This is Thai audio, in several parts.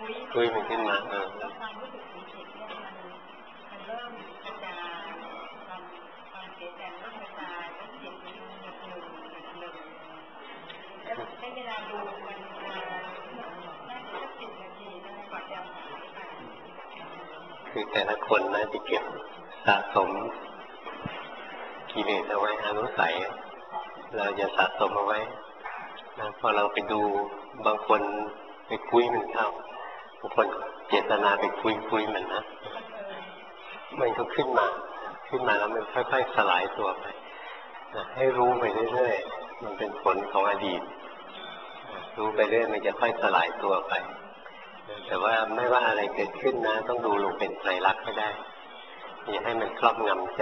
คุยมันขึ้นมาแล้วความรู้สึกของจิตเนี่ยมันเริ่มกระจายความเสียใจเริ่มกระจายแล้วจิตมันหนึ่งแล้วใช้เวลาดูมันน่าจะ10 นาทีนะกว่าจะหายไปคือแต่ละคนนะที่เก็บสะสมกิเลสเอาไว้อนุสัยเราจะสะสมเอาไว้นะพอเราไปดูบางคนไปคุยมันเข้าบางคนเจตนาไปคุยมันนะมันก็ขึ้นมาแล้วมันค่อยๆสลายตัวไปนะให้รู้ไปเรื่อยๆมันเป็นผลของอดีตรู้ไปเรื่อยมันจะค่อยสลายตัวไปแต่ว่าไม่ว่าอะไรเกิดขึ้นนะต้องดูลงเป็นไตรลักษณ์ให้ได้อย่าให้มันครอบงำใจ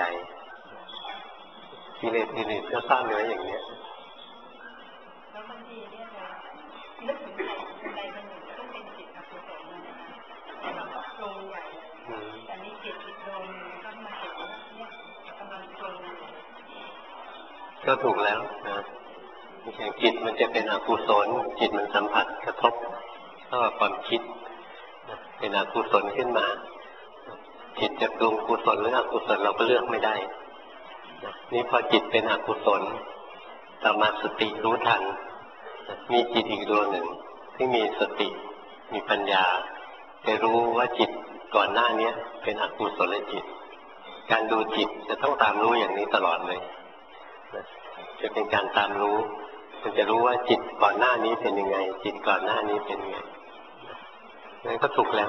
กิเลสอื่นๆก็สร้างไว้อย่างนี้แล้วบางทีเนี่ยนึกถึงใครมันหนึ่งก็เป็นจิตอกุศลนะคะแต่เราก็ปรุงใหญ่แต่นี่จิตอีกดวงนึงก็มาเห็นว่าเนี่ยกำลังปรุงก็ถูกแล้วนะอย่างจิตมันจะเป็นอกุศลจิตมันสัมผัสกระทบเท่ากับความคิดเป็นอกุศลขึ้นมาจิตจะปรุงกุศลหรืออกุศลเราก็เลือกไม่ได้นี่พอจิตเป็นอกุศลต่อมาสติรู้ทันมีจิตอีกดวงหนึ่งที่มีสติมีปัญญาจะรู้ว่าจิตก่อนหน้านี้เป็นอกุศลจิตการดูจิตจะต้องตามรู้อย่างนี้ตลอดเลยจะเป็นการตามรู้มันจะรู้ว่าจิตก่อนหน้านี้เป็นยังไงจิตก่อนหน้านี้เป็นยังไงนั่นก็ถูกแล้ว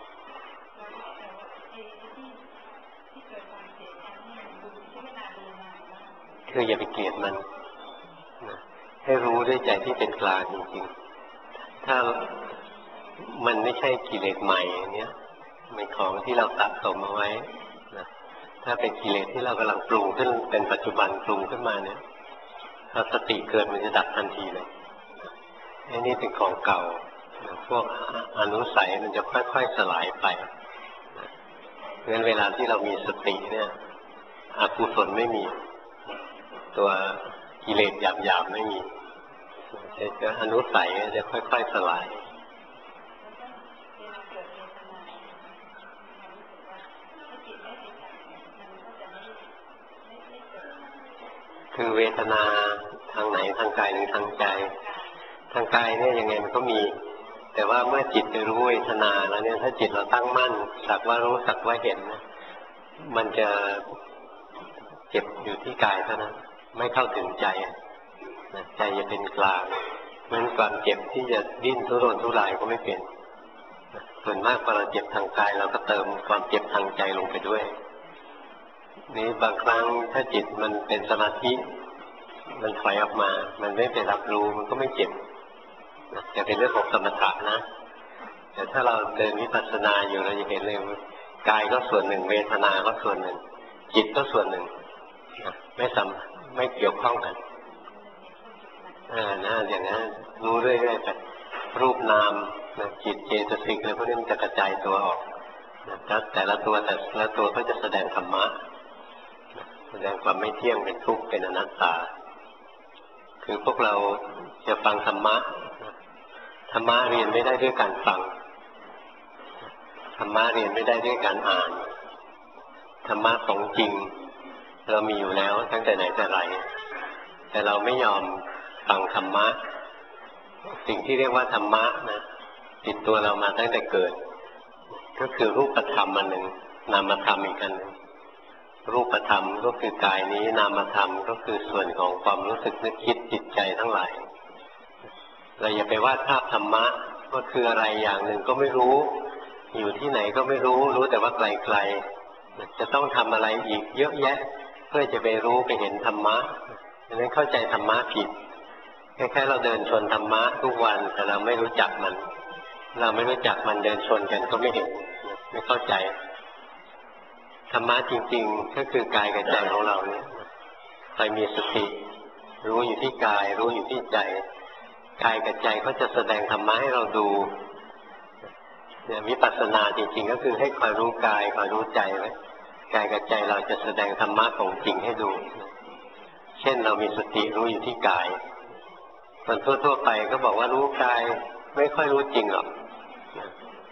คืออย่าไปเกลียดมันให้รู้ด้วยใจที่เป็นกลางจริงๆถ้ามันไม่ใช่กิเลสใหม่เนี้ยเป็นของที่เราสะสมเอาไว้นะถ้าเป็นกิเลสที่เรากำลังปรุงขึ้นเป็นปัจจุบันปรุงขึ้นมาเนี่ยถ้าสติเกิดมันจะดับทันทีเลยไอ้นี่เป็นของเก่าพวกอนุสัยมันจะค่อยๆสลายไปงั้นเวลาที่เรามีสติเนี่ยอกุศลไม่มีตัวกิเลสหยาบๆไม่มีแต่อนุสัยจะค่อยๆสลายคือเวทนาทางไหนทางกายหรือทางใจทางกายเนี่ยยังไงมันก็มีแต่ว่าเมื่อจิตไปรู้เวทนาแล้วเนี่ยถ้าจิตเราตั้งมั่นสักว่ารู้สักว่าเห็นมันจะเจ็บอยู่ที่กายเท่านั้นไม่เข้าถึงใจใจจะเป็นกลางเหมือนความเจ็บที่จะดิ้นทุรนทุรายก็ไม่เป็นส่วนมากพอเราเจ็บทางกายเราก็เติมความเจ็บทางใจลงไปด้วยนี่บางครั้งถ้าจิตมันเป็นสมาธิมันถอยออกมามันไม่ไปรับรู้มันก็ไม่เจ็บแต่เป็นเรื่องของสมถะนะแต่ถ้าเราเดินวิปัสสนาอยู่เราจะเห็นเลยกายก็ส่วนหนึ่งเวทนาก็ส่วนหนึ่งจิตก็ส่วนหนึ่งไม่เกี่ยวข้องกันนะอย่างนั้นรู้เรื่อยๆไปรูปนามจิตเจตสิกอะไรพวกนี้มันจะกระจายตัวออกแต่ละตัวก็จะแสดงธรรมะแสดงความไม่เที่ยงเป็นทุกข์เป็นอนัตตาคือพวกเราจะฟังธรรมะเรียนไม่ได้ด้วยการฟังธรรมะเรียนไม่ได้ด้วยการอ่านธรรมะของจริงเรามีอยู่แล้วตั้งแต่ไหนแต่ไรแต่เราไม่ยอมฟังธรรมะสิ่งที่เรียกว่าธรรมะนะติดตัวเรามาตั้งแต่เกิดก็คือรูปธรรมอันหนึ่งนามธรรมอีกอันหนึ่งรูปธรรมก็คือกายนี้นามธรรมก็คือส่วนของความรู้สึกนึกคิดจิตใจทั้งหลายเราอย่าไปวาดภาพธรรมะว่าคืออะไรอย่างหนึ่งก็ไม่รู้อยู่ที่ไหนก็ไม่รู้แต่ว่าไกลๆจะต้องทำอะไรอีกเยอะแยะเพื่อจะไปรู้ไปเห็นธรรมะดังนั้นเข้าใจธรรมะผิดคล้ายๆเราเดินชนธรรมะทุกวันแต่เราไม่รู้จักมันเดินชนกันก็ไม่เห็นไม่เข้าใจธรรมะจริงๆก็คือกายกับใจของเราเนี่ยใครมีสติรู้อยู่ที่กายรู้อยู่ที่ใจกายกับใจก็จะแสดงธรรมะให้เราดูเนี่ยวิปัสสนาจริงๆก็คือให้คอยรู้กายคอยรู้ใจไว้กายกับใจเราจะแสดงธรรมะของจริงให้ดูเช่นเรามีสติรู้อยู่ที่กายคนทั่วๆไปก็บอกว่ารู้กายไม่ค่อยรู้จริงหรอก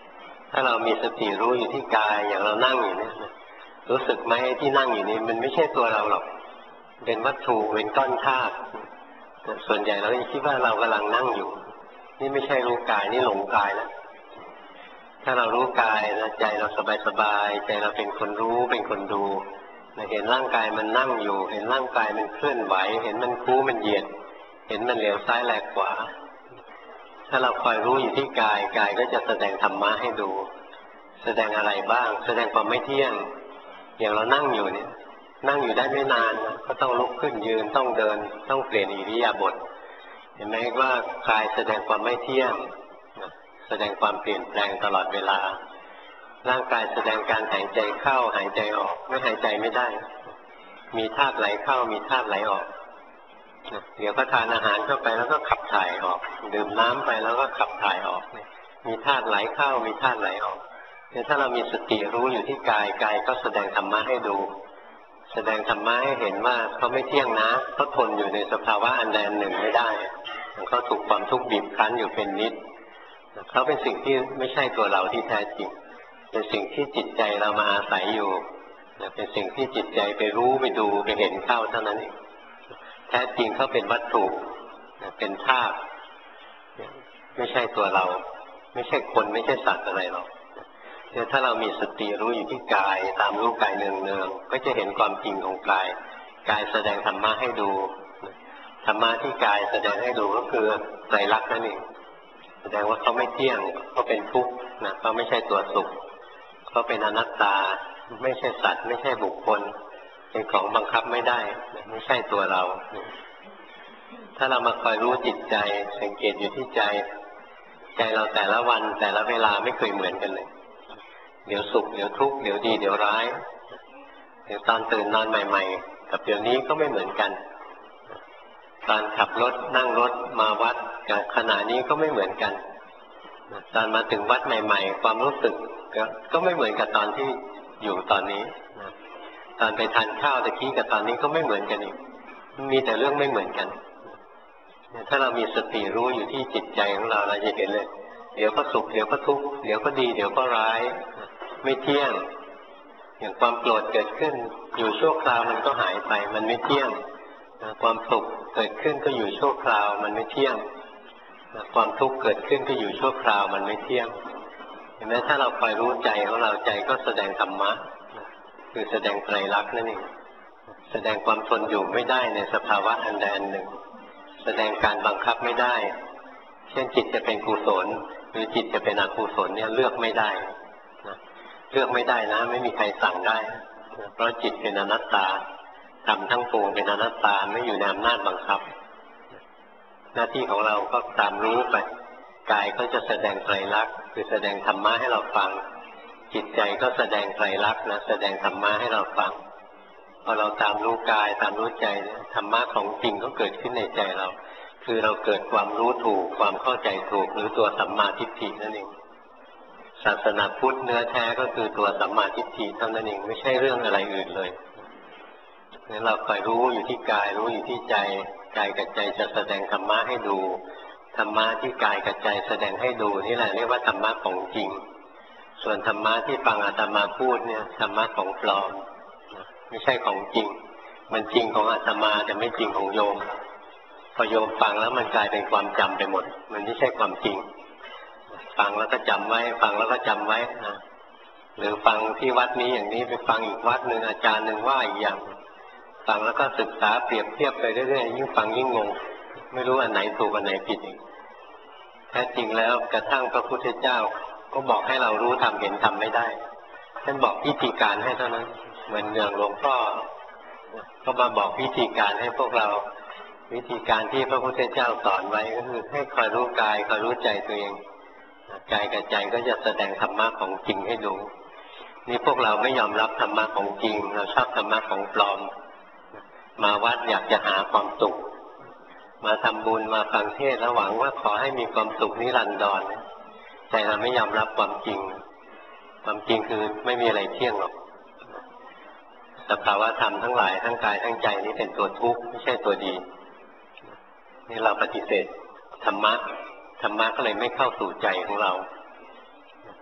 ถ้าเรามีสติรู้อยู่ที่กายอย่างเรานั่งอยู่เนี่ยรู้สึกไหมที่นั่งอยู่นี่มันไม่ใช่ตัวเราหรอกเป็นวัตถุเป็นก้อนธาตุส่วนใหญ่เราคิดว่าเรากำลังนั่งอยู่นี่ไม่ใช่รู้กายนี่หลงกายแล้วถ้าเรารู้กายนะใจเราสบายๆใจเราเป็นคนรู้เป็นคนดูเห็นร่างกายมันนั่งอยู่เห็นร่างกายมันเคลื่อนไหวเห็นมันคู่มันเหยียดเห็นมันเหลียวซ้ายแลกขวาถ้าเราคอยรู้อยู่ที่กายกายก็จะแสดงธรรมะให้ดูแสดงอะไรบ้างแสดงความไม่เที่ยงอย่างเรานั่งอยู่เนี่ยนั่งอยู่ได้ไม่นานก็ต้องลุกขึ้นยืนต้องเดินต้องเปลี่ยนอิริยาบถเห็นไหมว่ากายแสดงความไม่เที่ยงแสดงความเปลี่ยนแปลงตลอดเวลาร่างกายแสดงการหายใจเข้าหายใจออกไม่หายใจไม่ได้มีธาตุไหลเข้ามีธาตุไหลออกเดี๋ยวก็ทานอาหารเข้าไปแล้วก็ขับถ่ายออกดื่มน้ำไปแล้วก็ขับถ่ายออกมีธาตุไหลเข้ามีธาตุไหลออกเนี่ยถ้าเรามีสติรู้อยู่ที่กายกายก็แสดงธรรมะให้ดูแสดงธรรมะให้เห็นว่าเขาไม่เที่ยงนะเขาทนอยู่ในสภาวะอันใดอันหนึ่งไม่ได้เขาถูกความทุกข์บีบคั้นอยู่เป็นนิดเขาเป็นสิ่งที่ไม่ใช่ตัวเราที่แท้จริงเป็นสิ่งที่จิตใจเรามาอาศัยอยู่เป็นสิ่งที่จิตใจไปรู้ไปดูไปเห็นเข้าเท่านั้นเองแท้จริงเขาเป็นวัตถุเป็นธาตุไม่ใช่ตัวเราไม่ใช่คนไม่ใช่สัตว์อะไรหรอกเนี่ยถ้าเรามีสติรู้อยู่ที่กายตามรู้กายเนืองๆก็จะเห็นความจริงของกายกายแสดงธรรมะให้ดูธรรมะที่กายแสดงให้ดูก็คือไตรลักษณ์นั่นเองแสดงว่าเขาไม่เที่ยงเขาเป็นทุกข์นะเขาไม่ใช่ตัวสุขเขาเป็นอนัตตาไม่ใช่สัตว์ไม่ใช่บุคคลเป็นของบังคับไม่ได้ไม่ใช่ตัวเราถ้าเรามาคอยรู้จิตใจสังเกตอยู่ที่ใจใจเราแต่ละวันแต่ละเวลาไม่เคยเหมือนกันเลยเดี๋ยวสุขเดี๋ยวทุกข์เดี๋ยวดีเดี๋ยวร้ายเดี๋ยวตอนตื่นนอนใหม่ๆกับเดี๋ยวนี้ก็ไม่เหมือนกันตอนขับรถนั่งรถมาวัดกับขณะนี้ก็ไม่เหมือนกันตอนมาถึงวัดใหม่ๆความรู้สึกก็ไม่เหมือนกับตอนที่อยู่ตอนนี้ตอนไปทานข้าวตะกี้กับตอนนี้ก็ไม่เหมือนกันอีกมีแต่เรื่องไม่เหมือนกันถ้าเรามีสติรู้อยู่ที่จิตใจของเราเราจะเห็นเลยเดี๋ยวก็สุขเดี๋ยวก็ทุกข์เดี๋ยวก็ดีเดี๋ยวก็ร้ายไม่เที่ยงอย่างความโกรธเกิดขึ้นอยู่ชั่วคราวมันก็หายไปมันไม่เที่ยงความสุขเกิดขึ้นก็อยู่ชั่วคราวมันไม่เที่ยงความทุกข์เกิดขึ้นก็อยู่ชั่วคราวมันไม่เที่ยงเห็นไหมถ้าเราคอยรู้ใจของเราใจก็แสดงธรรมะคือแสดงไตรลักษณ์นั่นเองแสดงความทนอยู่ไม่ได้ในสภาวะอันใดอันหนึ่งแสดงการบังคับไม่ได้เช่นจิตจะเป็นกุศลหรือจิตจะเป็นอกุศลเนี่ยเลือกไม่ได้เลือกไม่ได้นะไม่มีใครสั่งได้เพราะจิตเป็นอนัตตาธรรมทั้งปวงเป็นอนัตตาไม่อยู่ในอำนาจบังคับหน้าที่ของเราก็ตามรู้ไปกายก็จะแสดงไตรลักษณ์คือแสดงธรรมะให้เราฟังจิตใจก็แสดงไตรลักษณ์นะแสดงธรรมะให้เราฟังพอเราตามรู้กายตามรู้ใจธรรมะของจริงก็เกิดขึ้นในใจเราคือเราเกิดความรู้ถูกความเข้าใจถูกหรือตัวสัมมาทิฏฐินั่นเองศาสนาพุทธเนื้อแท้ก็คือตัวสัมมาทิฏฐิเท่านั้นเองไม่ใช่เรื่องอะไรอื่นเลยงั้นเราคอยรู้อยู่ที่กายรู้อยู่ที่ใจกายกับใจจะแสดงธรรมะให้ดูธรรมะที่กายกับใจแสดงให้ดูนี่แหละเรียกว่าธรรมะของจริงส่วนธรรมะที่ฟังอาตมาพูดเนี่ยธรรมะของปลอมไม่ใช่ของจริงมันจริงของอาตมาแต่ไม่จริงของโยมพอโยมฟังแล้วมันกลายเป็นความจำไปหมดมันไม่ใช่ความจริงฟังแล้วก็จำไว้ฟังแล้วก็จำไว้นะหรือฟังที่วัดนี้อย่างนี้ไปฟังอีกวัดหนึ่งอาจารย์หนึ่งว่าอีกอย่างฟังแล้วก็ศึกษาเปรียบเทียบไปเรื่อยๆยิ่งฟังยิ่งงงไม่รู้อันไหนถูกอันไหนผิดอีกแท้จริงแล้วกระทั่งพระพุทธเจ้าก็บอกให้เรารู้ทำเห็นทำไม่ได้ท่านบอกวิธีการให้เท่านั้นเหมือนอย่างหลวงพ่อก็มาบอกวิธีการให้พวกเราวิธีการที่พระพุทธเจ้าสอนไว้ก็คือให้คอยรู้กายคอยรู้ใจตัวเองกายกับใจก็จะแสดงธรรมะของจริงให้ดูนี่พวกเราไม่ยอมรับธรรมะของจริงเราชอบธรรมะของปลอมมาวัดอยากจะหาความสุขมาทำบุญมาฟังเทศน์แล้วหวังว่าขอให้มีความสุขนิรันดรใจเราไม่ยอมรับความจริงความจริงคือไม่มีอะไรเที่ยงหรอกสภาวะธรรมทั้งหลายทั้งกายทั้งใจนี้เป็นตัวทุกข์ไม่ใช่ตัวดีนี่เราปฏิเสธธรรมะก็เลยไม่เข้าสู่ใจของเรา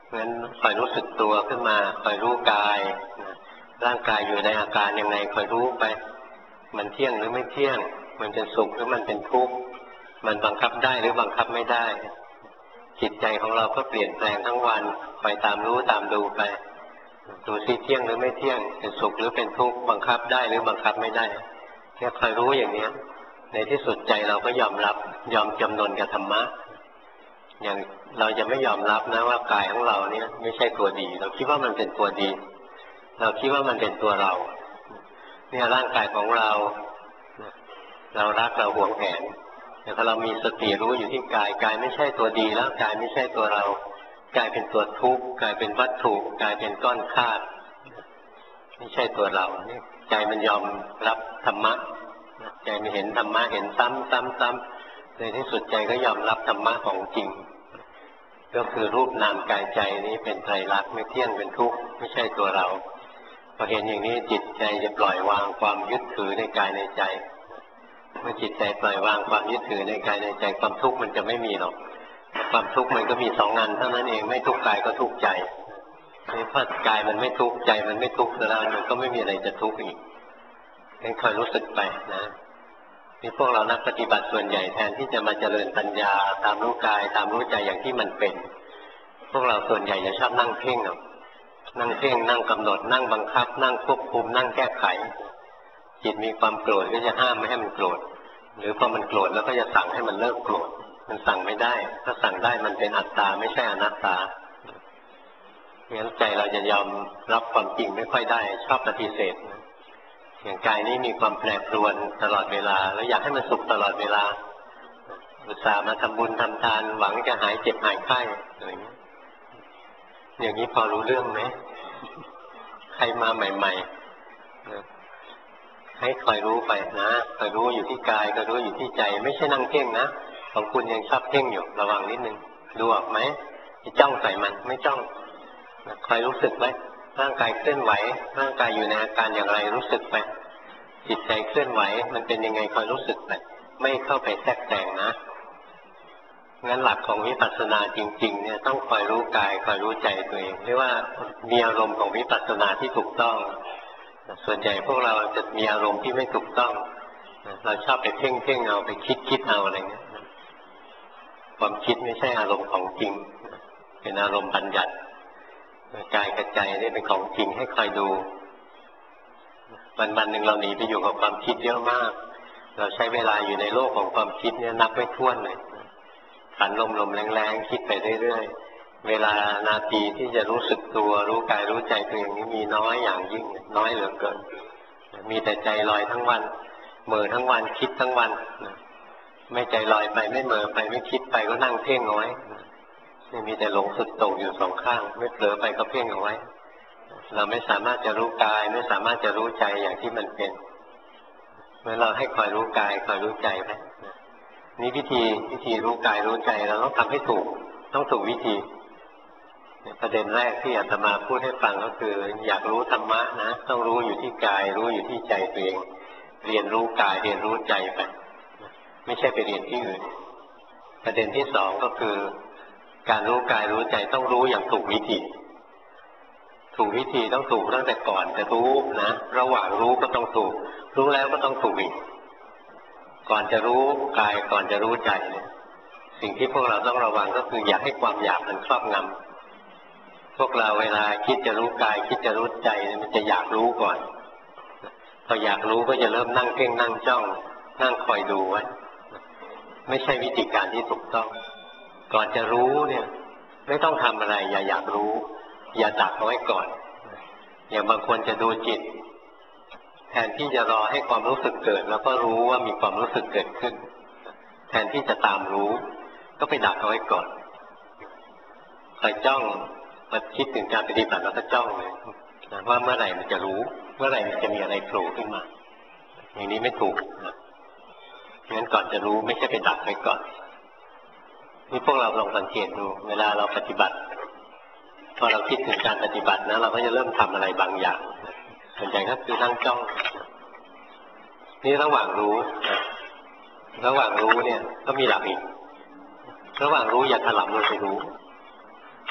งั้นคอยรู้สึกตัวขึ้นมาคอยรู้กายร่างกายอยู่ในอาการยังไงคอยรู้ไปมันเที่ยงหรือไม่เที่ยงมันเป็นสุขหรือมันเป็นทุกข์มันบังคับได้หรือบังคับไม่ได้จิตใจของเราก็เปลี่ยนแปลงทั้งวันคอยตามรู้ตามดูไปดูสิเที่ยงหรือไม่เที่ยงเป็นสุขหรือเป็นทุกข์บังคับได้หรือบังคับไม่ได้แค่คอยรู้อย่างนี้ในที่สุดใจเราก็ยอมรับยอมจำนนกับธรรมะอย่างเราจะไม่ยอมรับนะว่ากายของเราเนี่ยไม่ใช่ตัวดีเราคิดว่ามันเป็นตัวดีเราคิดว่ามันเป็นตัวเราเนี่ยร่างกายของเราเรารักเราหวงแหนแต่พอเรามีสติรู้อยู่ที่กายกายไม่ใช่ตัวดีแล้วกายไม่ใช่ตัวเรากายเป็นตัวทุกข์กายเป็นวัตถุกายเป็นก้อนธาตุไม่ใช่ตัวเราใจมันยอมรับธรรมะใจมันเห็นธรรมะเห็นซ้ำๆในที่สุดใจก็ยอมรับธรรมะของจริงก็คือรูปนามกายใจนี้เป็นไตรลักษณ์ไม่เที่ยงเป็นทุกข์ไม่ใช่ตัวเราพอเห็นอย่างนี้จิตใจจะปล่อยวางความยึดถือในกายในใจเมื่อจิตใจปล่อยวางความยึดถือในกายในใจความทุกข์มันจะไม่มีหรอกความทุกข์มันก็มี2 อันเท่านั้นเองไม่ทุกข์กายก็ทุกข์ใจเพราะกายมันไม่ทุกข์ใจมันไม่ทุกข์แล้วมันก็ไม่มีอะไรจะทุกข์อีกงั้นคอยรู้สึกไปนะนี่พวกเรานักปฏิบัติส่วนใหญ่แทนที่จะมาเจริญปัญญาตามรู้กายตามรู้ใจอย่างที่มันเป็นพวกเราส่วนใหญ่จะชอบนั่งเพ่งนั่งเพ่งนั่งกำหนดนั่งบังคับนั่งควบคุมนั่งแก้ไขจิตมีความโกรธก็จะห้ามไม่ให้มันโกรธหรือพอมันโกรธแล้วก็จะสั่งให้มันเลิกโกรธมันสั่งไม่ได้ถ้าสั่งได้มันเป็นอัตตาไม่ใช่อนัตตางั้นใจเราจะยอมรับความจริงไม่ค่อยได้ชอบปฏิเสธอย่างกายนี้มีความแปรปรวนตลอดเวลาแล้วอยากให้มันสุขตลอดเวลาอุตส่าห์มาทำบุญทำทานหวังจะหายเจ็บหายไข้อย่างนี้พอรู้เรื่องไหมใครมาใหม่ๆให้คอยรู้ไปนะคอยรู้อยู่ที่กายคอยรู้อยู่ที่ใจไม่ใช่นั่งเพ่งนะของคุณยังชอบเพ่งอยู่ระวังนิดนึงดูออกไหมจ้องใส่มันไม่จ้องคอยรู้สึกไว้ร่างกายเคลื่อนไหวร่างกายอยู่ในอาการอย่างไรรู้สึกไปจิตใจเคลื่อนไหวมันเป็นยังไงคอยรู้สึกไปไม่เข้าไปแทรกแซงนะงั้นหลักของวิปัสสนาจริงๆเนี่ยต้องคอยรู้กายคอยรู้ใจตัวเองเรียกว่ามีอารมณ์ของวิปัสสนาที่ถูกต้องส่วนใหญ่พวกเราจะมีอารมณ์ที่ไม่ถูกต้องเราชอบไปเพ่งเอาไปคิดเอาอะไรเงี้ยความคิดไม่ใช่อารมณ์ของจริงเป็นอารมณ์บัญญัติกายกับใจนี่เป็นของจริงให้คอยดูวันๆหนึ่งเราหนีไปอยู่กับความคิดเยอะมากเราใช้เวลาอยู่ในโลกของความคิดเนี่ยนับไม่ถ้วนเลยขันลมแรงๆคิดไปเรื่อยๆเวลานาทีที่จะรู้สึกตัวรู้กายรู้ใจตัวเองนี้มีน้อยอย่างยิ่งน้อยเหลือเกินมีแต่ใจลอยทั้งวันเหม่อทั้งวันคิดทั้งวันไม่ใจลอยไปไม่เหม่อไปไม่คิดไปก็นั่งเพ่งเอาไว้ไม่มีแต่หลงสุดโต่งอยู่2 ข้างไม่เผลอไปก็เพ่งเอาไว้เราไม่สามารถจะรู้กายไม่สามารถจะรู้ใจอย่างที่มันเป็นเมื่อเราให้คอยรู้กายคอยรู้ใจไปนี่วิธีรู้กายรู้ใจเราต้องทำให้ถูกต้องถูกวิธีประเด็นแรกที่อาตมาพูดให้ฟังก็คืออยากรู้ธรรมะนะต้องรู้อยู่ที่กายรู้อยู่ที่ใจตัวเองเรียนรู้กายเรียนรู้ใจไปไม่ใช่ไปเรียนที่อื่นประเด็นที่2ก็คือการรู้กายรู้ใจต้องรู้อย่างถูกวิธีถูกวิธีต้องถูกตั้งแต่ก่อนจะรู้นะระหว่างรู้ก็ต้องถูกรู้แล้วก็ต้องถูกอีกก่อนจะรู้กายก่อนจะรู้ใจเนี่ยสิ่งที่พวกเราต้องระวังก็คืออย่าให้ความอยากมันครอบงำพวกเราเวลาคิดจะรู้กายคิดจะรู้ใจมันจะอยากรู้ก่อนพออยากรู้ก็จะเริ่มนั่งเพ่งนั่งจ้องนั่งคอยดูไว้ไม่ใช่วิธีการที่ถูกต้องก่อนจะรู้เนี่ยไม่ต้องทำอะไรอย่าอยากรู้อย่าดักเอาไว้ก่อนอย่างบางคนจะดูจิตแทนที่จะรอให้ความรู้สึกเกิดแล้วก็รู้ว่ามีความรู้สึกเกิดขึ้นแทนที่จะตามรู้ก็ไปดักเอาไว้ก่อนคอยจ้องมาคิดถึงการปฏิบัติแล้วก็จ้องเลยว่าเมื่อไหร่มันจะรู้เมื่อไหร่มันจะมีอะไรโผล่ขึ้นมาอย่างนี้ไม่ถูกนะงั้นก่อนจะรู้ไม่ใช่ไปดักไว้ก่อนนี่พวกเราลองสังเกตดูเวลาเราปฏิบัติพอเราคิดถึงการปฏิบัตินะเราก็จะเริ่มทำอะไรบางอย่างส่วนใหญ่ก็คือนั่งจ้องนี่ระหว่างรู้เนี่ยก็มีหลักอีกระหว่างรู้อย่าถลำลงไปรู้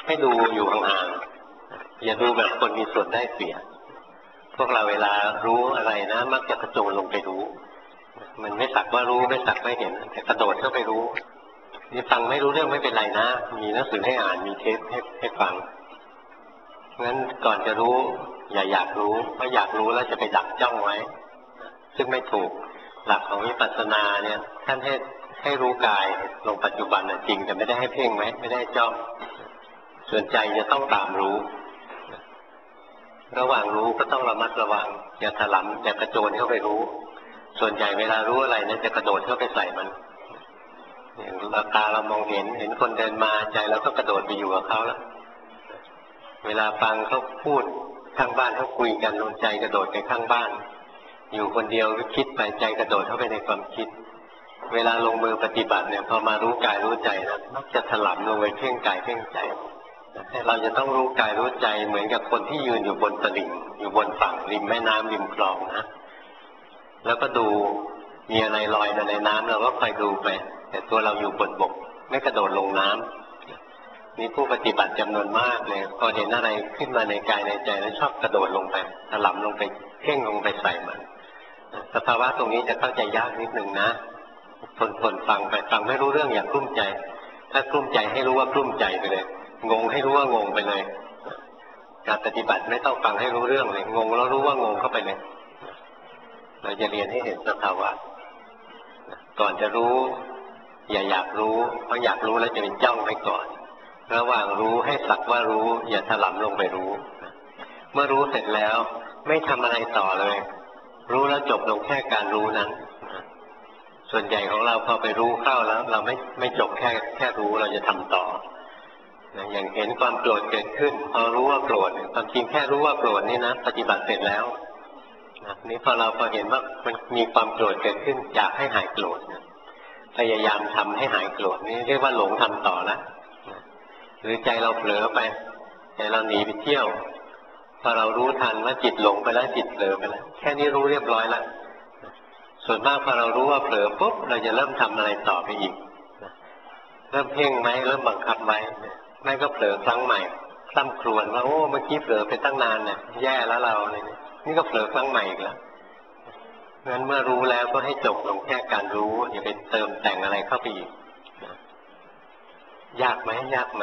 ให้ดูอยู่ห่างๆอย่าดูแบบคนมีส่วนได้เปรียบพวกเราเวลารู้อะไรนะมักจะกระโจนลงไปรู้มันไม่สักว่ารู้ไม่สักว่าเห็นแต่กระโดดเข้าไปรู้นี่ฟังไม่รู้เรื่องไม่เป็นไรนะมีหนังสือให้อ่านมีเทปให้ฟังงั้นก่อนจะรู้อย่าอยากรู้เพราะอยากรู้แล้วจะไปดักจ้องไว้ซึ่งไม่ถูกหลักของวิปัสสนาเนี่ยท่านให้รู้กายลงปัจจุบันจริงแต่ไม่ได้ให้เพ่งไว้ไม่ได้จ้องส่วนใจจะต้องตามรู้ระหว่างรู้ก็ต้องระมัดระวังอย่าถลำอย่ากระโจนเข้าไปรู้ส่วนใหญ่เวลารู้อะไรนั้นจะกระโดดเข้าไปใส่มันตาเรามองเห็นคนเดินมาใจเราก็กระโดดไปอยู่กับเขาแล้วเวลาฟังเขาพูดข้างบ้านเขาคุยกันลงใจกระโดดไปข้างบ้านอยู่คนเดียวคิดไปใจกระโดดเข้าไปในความคิดเวลาลงมือปฏิบัติเนี่ยพอมารู้กายรู้ใจนะมักจะถลำลงไปเพ่งกายเพ่งใจเราจะต้องรู้กายรู้ใจเหมือนกับคนที่ยืนอยู่บนตลิ่งอยู่บนฝั่งริมแม่น้ำริมคลองนะแล้วก็ดูมีอะไรลอยมาในน้ำเราก็คอยดูไปแต่ตัวเราอยู่บนบกไม่กระโดดลงน้ำนี่ผู้ปฏิบัติจำนวนมากเลยพอเห็นอะไรขึ้นมาในกายในใจแล้วชอบกระโดดลงไปถลำลงไปเพ่งลงไปใส่มันสภาวะตรงนี้จะเข้าใจยากนิดนึงนะทนฟังไปฟังไม่รู้เรื่องอย่ากลุ้มใจถ้ากลุ้มใจให้รู้ว่ากลุ้มใจไปเลยงงให้รู้ว่างงไปเลยการปฏิบัติไม่ต้องฟังให้รู้เรื่องเลยงงแล้วรู้ว่างงเข้าไปเลยเราจะเรียนให้เห็นสภาวะก่อนจะรู้อย่าอยากรู้เพราะอยากรู้แล้วจะเป็นจ้องไปก่อนระหว่างรู้ให้สักว่ารู้อย่าถลำลงไปรู้เมื่อรู้เสร็จแล้วไม่ทำอะไรต่อเลยรู้แล้วจบลงแค่การรู้นั้นส่วนใหญ่ของเราพอไปรู้เข้าแล้วเราไม่จบแค่รู้เราจะทำต่ออย่างเห็นความโกรธเกิดขึ้นพอรู้ว่าโกรธความจริงแค่รู้ว่าโกรธนี่นะปฏิบัติเสร็จแล้วนี่พอเห็นว่ามันมีความโกรธเกิดขึ้นอยากให้หายโกรธพยายามทำให้หายโกรธนี่เรียกว่าหลงทำต่อแล้วหรือใจเราเผลอไปใจเราหนีไปเที่ยวพอเรารู้ทันว่าจิตหลงไปแล้วจิตเผลอไปแล้วแค่นี้รู้เรียบร้อยแล้วส่วนมากพอเรารู้ว่าเผลอปุ๊บเราจะเริ่มทำอะไรต่อไปอีกเริ่มเพ่งไหมเริ่มบังคับไหมไม่ก็เผลอครั้งใหม่คล่ำครวญว่าโอ้เมื่อกี้เผลอไปตั้งนานเนี่ยแย่แล้วเราเนี่ยนี่ก็เผลอครั้งใหม่อีกแล้วงั้นเมื่อรู้แล้วก็ให้จบลงแค่การรู้อย่าไปเติมแต่งอะไรเข้าไปอีกยากไหม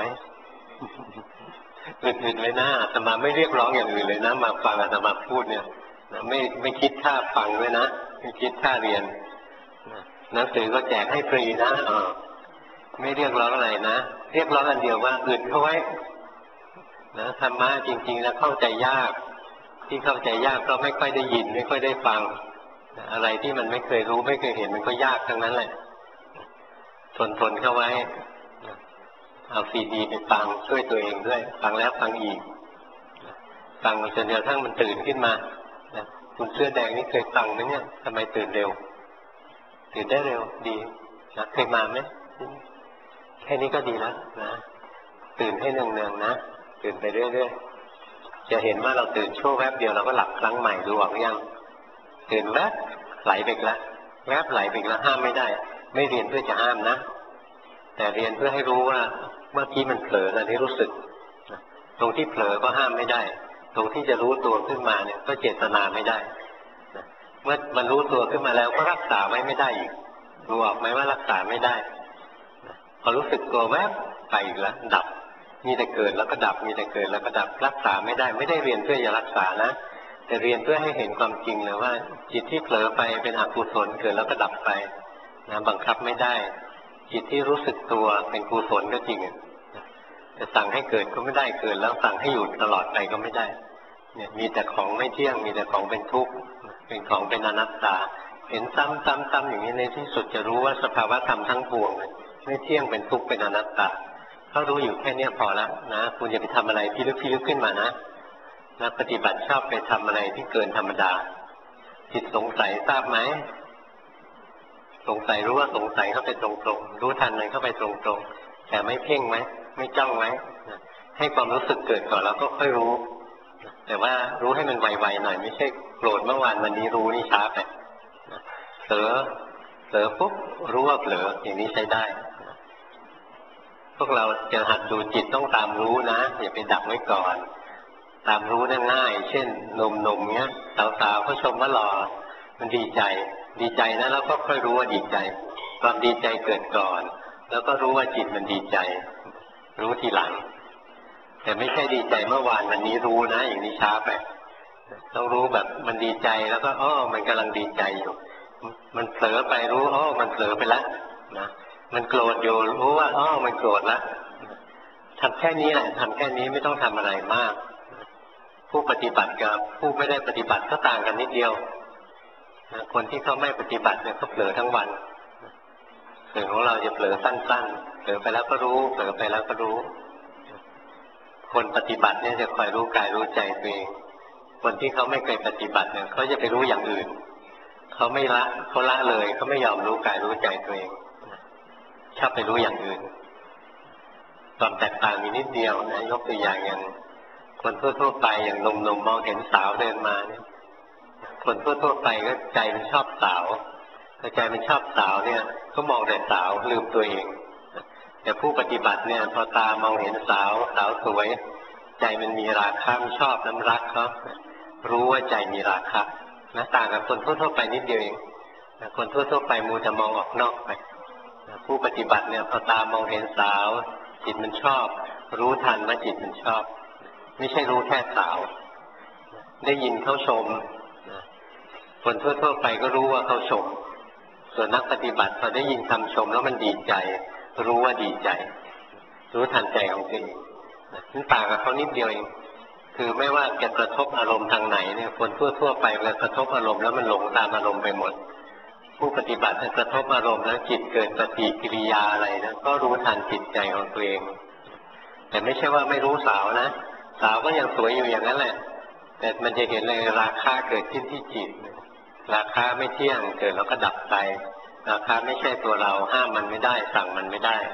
อื่นๆเลยนะอาตมาไม่เรียกร้องอย่างอื่นเลยนะมาฟังอาตมาพูดเนี่ยไม่คิดค่าฟังด้วยนะไม่คิดค่าเรียนหนังสือก็แจกให้ฟรีนะไม่เรียกร้องอะไรนะเรียกร้องอันเดียวว่าอึดเข้าไว้นะธรรมะจริงๆแล้วเข้าใจยากที่เข้าใจยากเพราะไม่ค่อยได้ยินไม่ค่อยได้ฟังอะไรที่มันไม่เคยรู้ไม่เคยเห็นมันก็ยากทั้งนั้นแหละทนเข้าไว้เอาซีดีไปฟังช่วยตัวเองด้วยฟังแล้วฟังอีกฟังจนกระทั่งมันตื่นขึ้นมาคุณเสื้อแดงนี่เคยฟังไหมเนี่ยทำไมตื่นเร็วตื่นได้เร็วดีนะเคยมาไหมแค่นี้ก็ดีแล้วนะตื่นให้เนืองๆนะตื่นไปเรื่อยๆจะเห็นว่าเราตื่นชั่วแวบเดียวเราก็หลับครั้งใหม่ดูออกหรือยังตื่นแวบไหลไปแล้วแวบไหลไปแล้วห้ามไม่ได้ไม่เรียนเพื่อจะห้ามนะแต่เรียนเพื่อให้รู้ว่าเมื่อกี้มันเผลอแล้วนี่รู้สึกตรงที่เผลอก็ห้ามไม่ได้ตรงที่จะรู้ตัวขึ้นมาเนี่ยก็เจตนาไม่ได้เมื่อมันรู้ตัวขึ้นมาแล้วก็รักษาไว้ไม่ได้อีกรู้ออกไหมว่ารักษาไม่ได้พอรู้สึกตัวแวบไปอีกแล้วดับมีแต่เกิดแล้วก็ดับมีแต่เกิดแล้วก็ดับรักษาไม่ได้เรียนเพื่อจะรักษานะแต่เรียนเพื่อให้เห็นความจริงเลยว่าจิตที่เผลอไปเป็นอกุศลเกิดแล้วก็ดับไปนะบังคับไม่ได้จิตที่รู้สึกตัวเป็นกุศลก็จริงแต่สั่งให้เกิดก็ไม่ได้เกิดแล้วสั่งให้อยู่ตลอดไปก็ไม่ได้เนี่ยมีแต่ของไม่เที่ยงมีแต่ของเป็นทุกข์เป็นของเป็นอนัตตาเห็นซ้ำอย่างนี้ในที่สุดจะรู้ว่าสภาวะธรรมทั้งปวงไม่เที่ยงเป็นทุกข์เป็นอนัตตาถ้ารู้อยู่แค่นี้พอแล้วนะคุณอย่าไปทำอะไรพิลึกขึ้นมานะนักปฏิบัติชอบไปทำอะไรที่เกินธรรมดาจิตสงสัยทราบไหมสงสัยรู้ว่าสงสัยเข้าไปตรงๆรู้ทันมันเข้าไปตรงๆแต่ไม่เพ่งไหมไม่จ้องไหมให้ความรู้สึกเกิดก่อนแล้วก็ค่อยรู้แต่ว่ารู้ให้มันไวๆหน่อยไม่ใช่โกรธเมื่อวานวันนี้รู้นี่ช้าไปเผลอปุ๊บรู้ว่าเผลออย่างนี้ใช้ได้พวกเราจะหัดดูจิตต้องตามรู้นะอย่าไปดักไว้ก่อนตามรู้ได้ง่ายเช่นหนุ่มๆเงี้ยสาวๆเขาชมว่าหล่อมันดีใจนะแล้วก็ค่อยรู้ว่าดีใจความดีใจเกิดก่อนแล้วก็รู้ว่าจิตมันดีใจรู้ทีหลังแต่ไม่ใช่ดีใจเมื่อวานวันนี้รู้นะอย่างนี้ช้าไปต้องรู้แบบมันดีใจแล้วก็มันกำลังดีใจอยู่มันเผลอไปรู้มันเผลอไปแล้วนะมันโกรธอยู่รู้ว่ามันโกรธแล้วทำแค่นี้แหละทำแค่นี้ไม่ต้องทำอะไรมากผู้ปฏิบัติกับผู้ไม่ได้ปฏิบัติก็ต่างกันนิดเดียวคนที่เขาไม่ปฏิบัติเนี่ยเขาเผลอทั้งวันส่วนของเราจะเผลอสั้นๆเผลอไปแล้วก็รู้เผลอไปแล้วก็รู้คนปฏิบัติเนี่ยจะคอยรู้กายรู้ใจตัวเองคนที่เขาไม่เคยปฏิบัติเนี่ยเขาจะไปรู้อย่างอื่นเขาไม่ละเขาละเลยเขาไม่ยอมรู้กายรู้ใจตัวเองชอบไปรู้อย่างอื่นความแตกต่างมีนิดเดียวนะยกตัวอย่างคนทั่วๆไปอย่างหนุ่มๆมองเห็นสาวเดินมาเนี่ยคนทั่วๆไปก็ใจมันชอบสาวถ้าใจมันชอบสาวเนี่ยก็มองแต่สาวลืมตัวเองแต่ผู้ปฏิบัติเนี่ยพอตามองเห็นสาวสวยใจมันมีราคะมันชอบน้ำรักเขารู้ว่าใจมีราคะนะต่างกับคนทั่วๆไปนิดเดียวเองคนทั่วๆไปมูจะมองออกนอกไปผู้ปฏิบัติเนี่ยพอตามองเห็นสาวจิตมันชอบรู้ทันว่าจิตมันชอบไม่ใช่รู้แค่สาวได้ยินเขาชมคนทั่วๆไปก็รู้ว่าเขาชมส่วนนักปฏิบัติพอได้ยินคำชมแล้วมันดีใจรู้ว่าดีใจรู้ทันใจของตัวเองนั่นต่างกับเขานิดเดียวเองคือไม่ว่าจะกระทบอารมณ์ทางไหนเนี่ยคนทั่วๆไปเวลากระทบอารมณ์แล้วมันหลงตามอารมณ์ไปหมดผู้ปฏิบัติกระทบอารมณ์แล้วจิตเกิดปฏิกิริยาอะไรนะก็รู้ทันจิตใจของตัวเองแต่ไม่ใช่ว่าไม่รู้สาวนะสาวก็ยังสวยอยู่อย่างนั้นแหละแต่มันจะเห็นเลยราคะเกิดขึ้นที่จิตราคะไม่เที่ยงเกิดแล้วก็ดับไปราคะไม่ใช่ตัวเราห้ามมันไม่ได้สั่งมันไม่ได้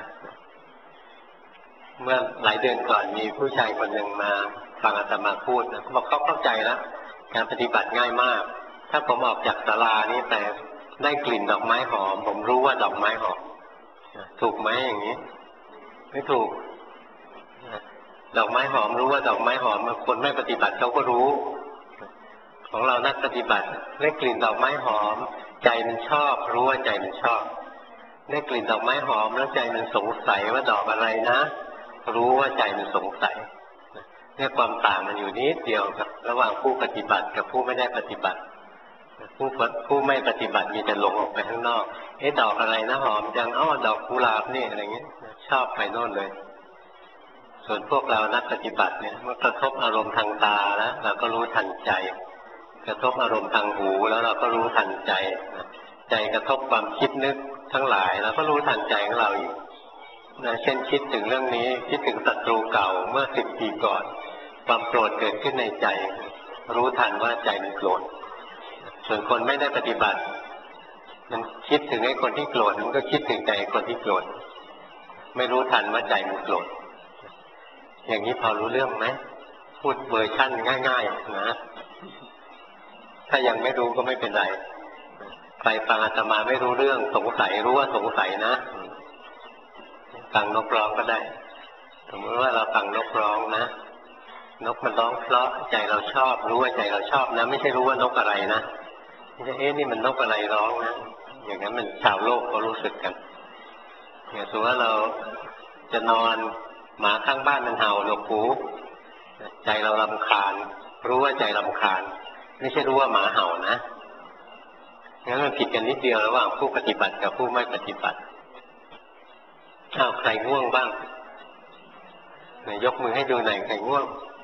เมื่อหลายเดือนก่อนมีผู้ชายคนหนึ่งมาฟังอาตมาพูดนะเขาบอกเขาเข้าใจแล้วการปฏิบัติง่ายมากถ้าผมออกจากศาลานี้แต่ได้กลิ่นดอกไม้หอมผมรู้ว่าดอกไม้หอมถูกไหมอย่างนี้ไม่ถูกดอกไม้หอมรู้ว่าดอกไม้หอมคนไม่ปฏิบัติเขาก็รู้ของเรานักปฏิบัติได้กลิ่นดอกไม้หอมใจมันชอบรู้ว่าใจมันชอบได้กลิ่นดอกไม้หอมแล้วใจมันสงสัยว่าดอกอะไรนะรู้ว่าใจมันสงสัยเนี่ยความต่างมันอยู่นิดเดียวครับระหว่างผู้ปฏิบัติกับผู้ไม่ได้ปฏิบัติผู้ไม่ปฏิบัติมีแต่หลงออกไปข้างนอกดอกอะไรนะหอมจังดอกกุหลาบนี่อะไรเงี้ยชอบไปโน่นเลยส่วนพวกเรานักปฏิบัติเนี่ยเมื่อกระทบอารมณ์ทางตาแล้วเราก็รู้ทันใจกระทบอารมณ์ทางหูแล้วเราก็รู้ทันใจใจกระทบความคิดนึกทั้งหลายเราก็รู้ทันใจของเราอีกเช่นคิดถึงเรื่องนี้คิดถึงศัตรูเก่าเมื่อ10 ปีก่อนความโกรธเกิดขึ้นในใจรู้ทันว่าใจมันโกรธส่วนคนไม่ได้ปฏิบัติมันคิดถึงไอ้คนที่โกรธมันก็คิดถึงใจคนที่โกรธไม่รู้ทันว่าใจมันโกรธอย่างนี้พอรู้เรื่องไหมพูดเวอร์ชั่นง่ายๆนะถ้ายังไม่รู้ก็ไม่เป็นไรใครฟังอาตมาไม่รู้เรื่องสงสัยรู้ว่าสงสัยนะฟังนกร้องก็ได้สมมติว่าเราฟังนกร้องนะนกมันร้องเพราะใจเราชอบรู้ว่าใจเราชอบนะไม่ใช่รู้ว่านกอะไรนะไม่ใช่นี่มันนกอะไรร้องนะอย่างนั้นมันชาวโลกก็รู้สึกกันอย่างสมมติว่าเราจะนอนหมาข้างบ้านมันเห่าหนวกหูใจเรารำคาญรู้ว่าใจรำคาญไม่ใช่รู้ว่าหมาเห่านะงั้นมันผิดกันนิดเดียวระหว่างผู้ปฏิบัติกับผู้ไม่ปฏิบัติใครง่วงบ้างยกมือให้ดูหน่อยใครง่วง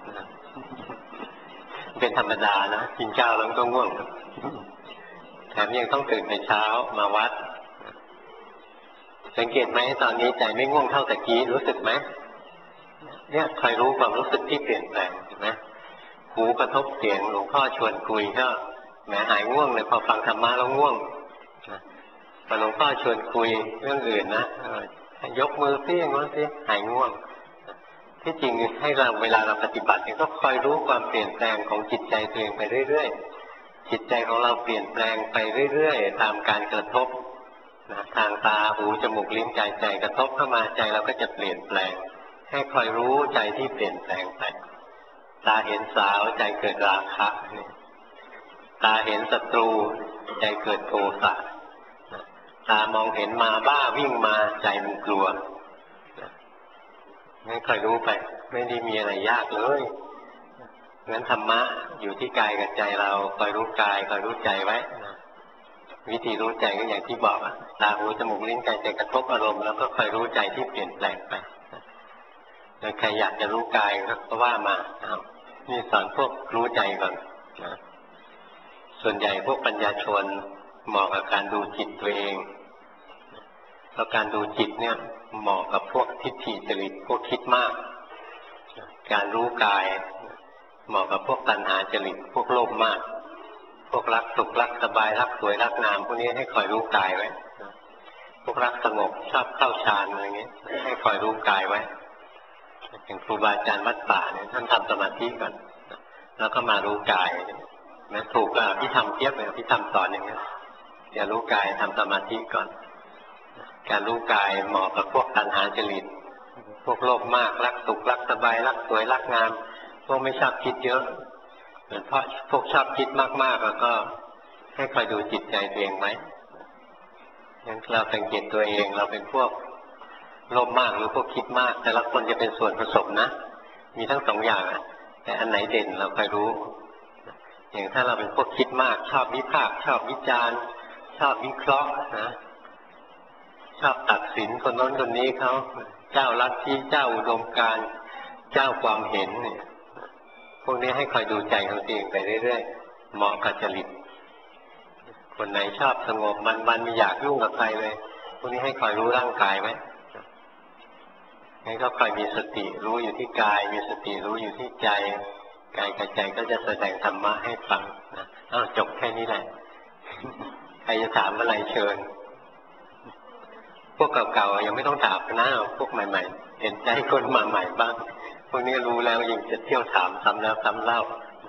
เป็นธรรมดานะกินข้าวแล้วก็ง่วงแถมยังต้องตื่นแต่เช้ามาวัดสังเกตไหมตอนนี้ใจไม่ง่วงเท่าตะกี้รู้สึกไหมเนี่ยใครรู้ความรู้สึกที่เปลี่ยนแปลงเห็นไหมหูกระทบเสียงหลวงพ่อชวนคุยก็แหมหายง่วงเลยพอฟังธรรมะแล้วง่วงพอหลวงพ่อชวนคุยเรื่องอื่นนะยกมือพี่งั้นสิหายง่วงที่จริงให้เราเวลาเราปฏิบัติก็คอยรู้ความเปลี่ยนแปลงของจิตใจตัวเองไปเรื่อยๆจิตใจของเราเปลี่ยนแปลงไปเรื่อยๆตามการกระทบนะทางตาหูจมูกลิ้นกายใจกระทบเข้ามาใจเราก็จะเปลี่ยนแปลงให้คอยรู้ใจที่เปลี่ยนแปลงไปตาเห็นสาวใจเกิดราคะตาเห็นศัตรูใจเกิดโทสะตามองเห็นมาบ้าวิ่งมาใจมันกลัวงั้นคอยรู้ไปไม่ได้มีอะไรยากเลยงั้นธรรมะอยู่ที่กายกับใจเราคอยรู้กายคอยรู้ใจไว้วิธีรู้ใจก็อย่างที่บอกตาหูจมูกลิ้นกายใจกระทบอารมณ์แล้วก็คอยรู้ใจที่เปลี่ยนแปลงไปใครอยากจะรู้กายก็ว่ามานี่สอนพวกรู้ใจก่อนนะส่วนใหญ่พวกปัญญาชนเหมาะกับการดูจิตตัวเองเพราะการดูจิตเนี่ยเหมาะกับพวกทิฏฐิจริตพวกคิดมากการรู้กายเหมาะกับพวกตัณหาจริตพวกโลภมากพวกรักสุขรักสบายรักสวยรักงามพวกนี้ให้คอยรู้กายไว้พวกรักสงบชอบเข้าฌานอะไรเงี้ยให้คอยรู้กายไว้อย่างครูบาอาจารย์วัดป่าเนี่ยท่านทำสมาธิก่อนแล้วก็มารู้กายนะถูกกับที่ทำเทียบเลยที่ทำสอนอย่างเงี้ยอย่ารู้กายทำสมาธิก่อนการรู้กายเหมาะกับพวกตัณหาจริตพวกโลภมากรักสุขรักสบายรักสวยรักงามพวกไม่ชอบคิดเยอะเพราะพวกชอบคิดมากๆแล้วก็ให้คอยดูจิตใจตัวเองไหมงั้นเราสังเกตตัวเองเราเป็นพวกโลภมากหรือพวกคิดมากแต่ละคนจะเป็นส่วนผสมนะมีทั้งสองอย่างแต่อันไหนเด่นเราคอยรู้อย่างถ้าเราเป็นพวกคิดมากชอบวิพากษ์ชอบวิจารณ์ชอบวิเคราะห์นะชอบตัดสินคนโน้นคนนี้เขาเจ้าลัทธิเจ้าอุดมการณ์เจ้าความเห็นเนี่ยพวกนี้ให้คอยดูใจของตัวเองไปเรื่อยๆเหมาะกับจริตคนไหนชอบสงบมันไม่อยากยุ่งกับใครเลยพวกนี้ให้คอยรู้ร่างกายไว้งั้นก็คอยมีสติรู้อยู่ที่กายมีสติรู้อยู่ที่ใจกายกับใจก็จะแสดงธรรมะให้ฟังนะจบแค่นี้แหละใครจะถามอะไรเชิญพวกเก่าๆยังไม่ต้องถามนะพวกใหม่ๆเห็นใจคนมาใหม่บ้างพวกนี้รู้แล้วยังจะเที่ยวถามซ้ำแล้วซ้ำเล่า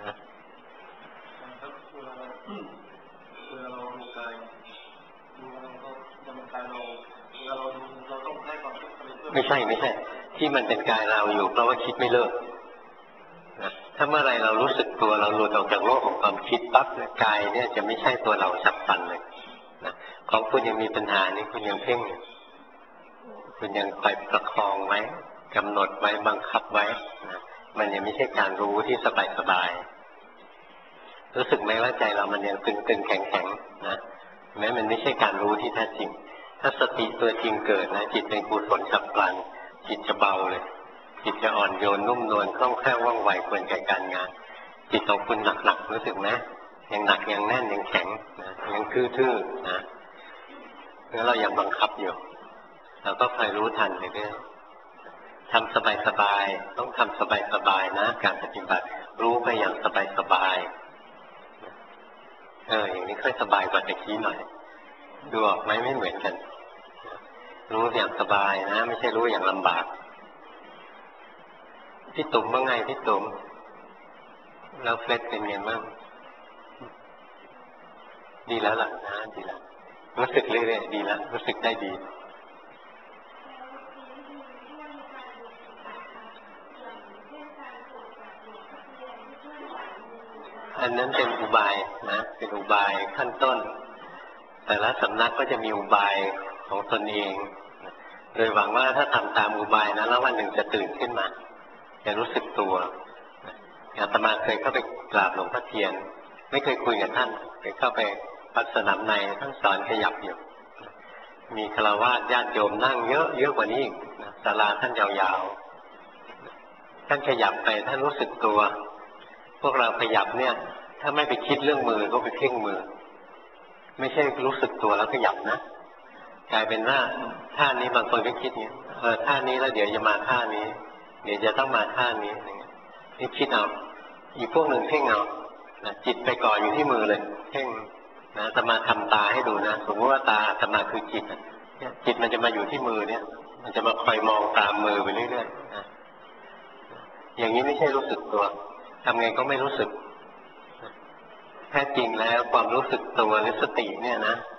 ไม่ใช่ที่มันเป็นกายเราอยู่เพราะว่าคิดไม่เลิกนะถ้าเมื่อไรเรารู้สึกตัวเราหลุดออกจากโลกของความคิดปั๊บกายเนี่ยจะไม่ใช่ตัวเราฉับพลันเลยนะของคุณยังมีปัญหานี่คุณยังเพ่งคุณยังคอยประคองไว้กำหนดไว้บังคับไว้นะมันยังไม่ใช่การรู้ที่สบายๆรู้สึกไหมว่าใจเรามันยังตึงๆแข็งๆนะแม้มันไม่ใช่การรู้ที่แท้จริงถ้าสติตัวจริงเกิดนะจิตเป็นกุศลฉับพลันจิตจะเบาเลยจิตจะอ่อนโยนนุ่มนวลคล่องแคล่วว่องไวควรแก่การงานจิตของคุณหนักๆรู้สึกไหมยังหนักยังแน่นยังแข็งนะยังทื่อๆนะแล้วเรายังบังคับอยู่เราก็คอยรู้ทันไปเรื่อยทำสบายๆต้องทำสบายๆนะการปฏิบัติรู้ไปอย่างสบายๆอย่างนี้ค่อยสบายกว่าตะกี้หน่อยดูออกไหมไม่เหมือนกันรู้อย่างสบายนะไม่ใช่รู้อย่างลำบากพี่ตุ่มว่าไงพี่ตุ่มแล้วเฟรดเป็นไงบ้างดีแล้วล่ะนะดีแล้วรู้สึกเรื่อยๆดีแล้วรู้สึกได้ดีอันนั้นเป็นอุบายนะเป็นอุบายขั้นต้นแต่ละสำนักก็จะมีอุบายของตนเองโดยหวังว่าถ้าทำตามอุบายนะแล้ววันหนึ่งจะตื่นขึ้นมาจะรู้สึกตัวอาตมาเคยเข้าไปกราบหลวงพ่อเทียนไม่เคยคุยกับท่านเคยเข้าไปวัดสนามในท่านสอนขยับอยู่มีฆราวาสญาติโยมนั่งเยอะกว่านี้อีกศาลาท่านยาวๆท่านขยับไปท่านรู้สึกตัวพวกเราขยับเนี่ยถ้าไม่ไปคิดเรื่องมือก็ไปเพ่งมือไม่ใช่รู้สึกตัวแล้วขยับนะกลายเป็นว่าท่านี้บางคนก็คิดเนี่ยท่านี้แล้วเดี๋ยวจะมาท่านี้เดี๋ยวจะต้องมาท่านี้นี่คิดเอาอีกพวกหนึ่งเพ่งเอาจิตไปก่ออยู่ที่มือเลยเพ่งนะอาตมาทำตาให้ดูนะสมมติว่าตาอาตมาคือจิตจิตมันจะมาอยู่ที่มือเนี่ยมันจะมาคอยมองตามมือไปเรื่อยๆนะอย่างนี้ไม่ใช่รู้สึกตัวทำไงก็ไม่รู้สึกแท้จริงแล้วความรู้สึกตัวหรือสติเนี่ยนะ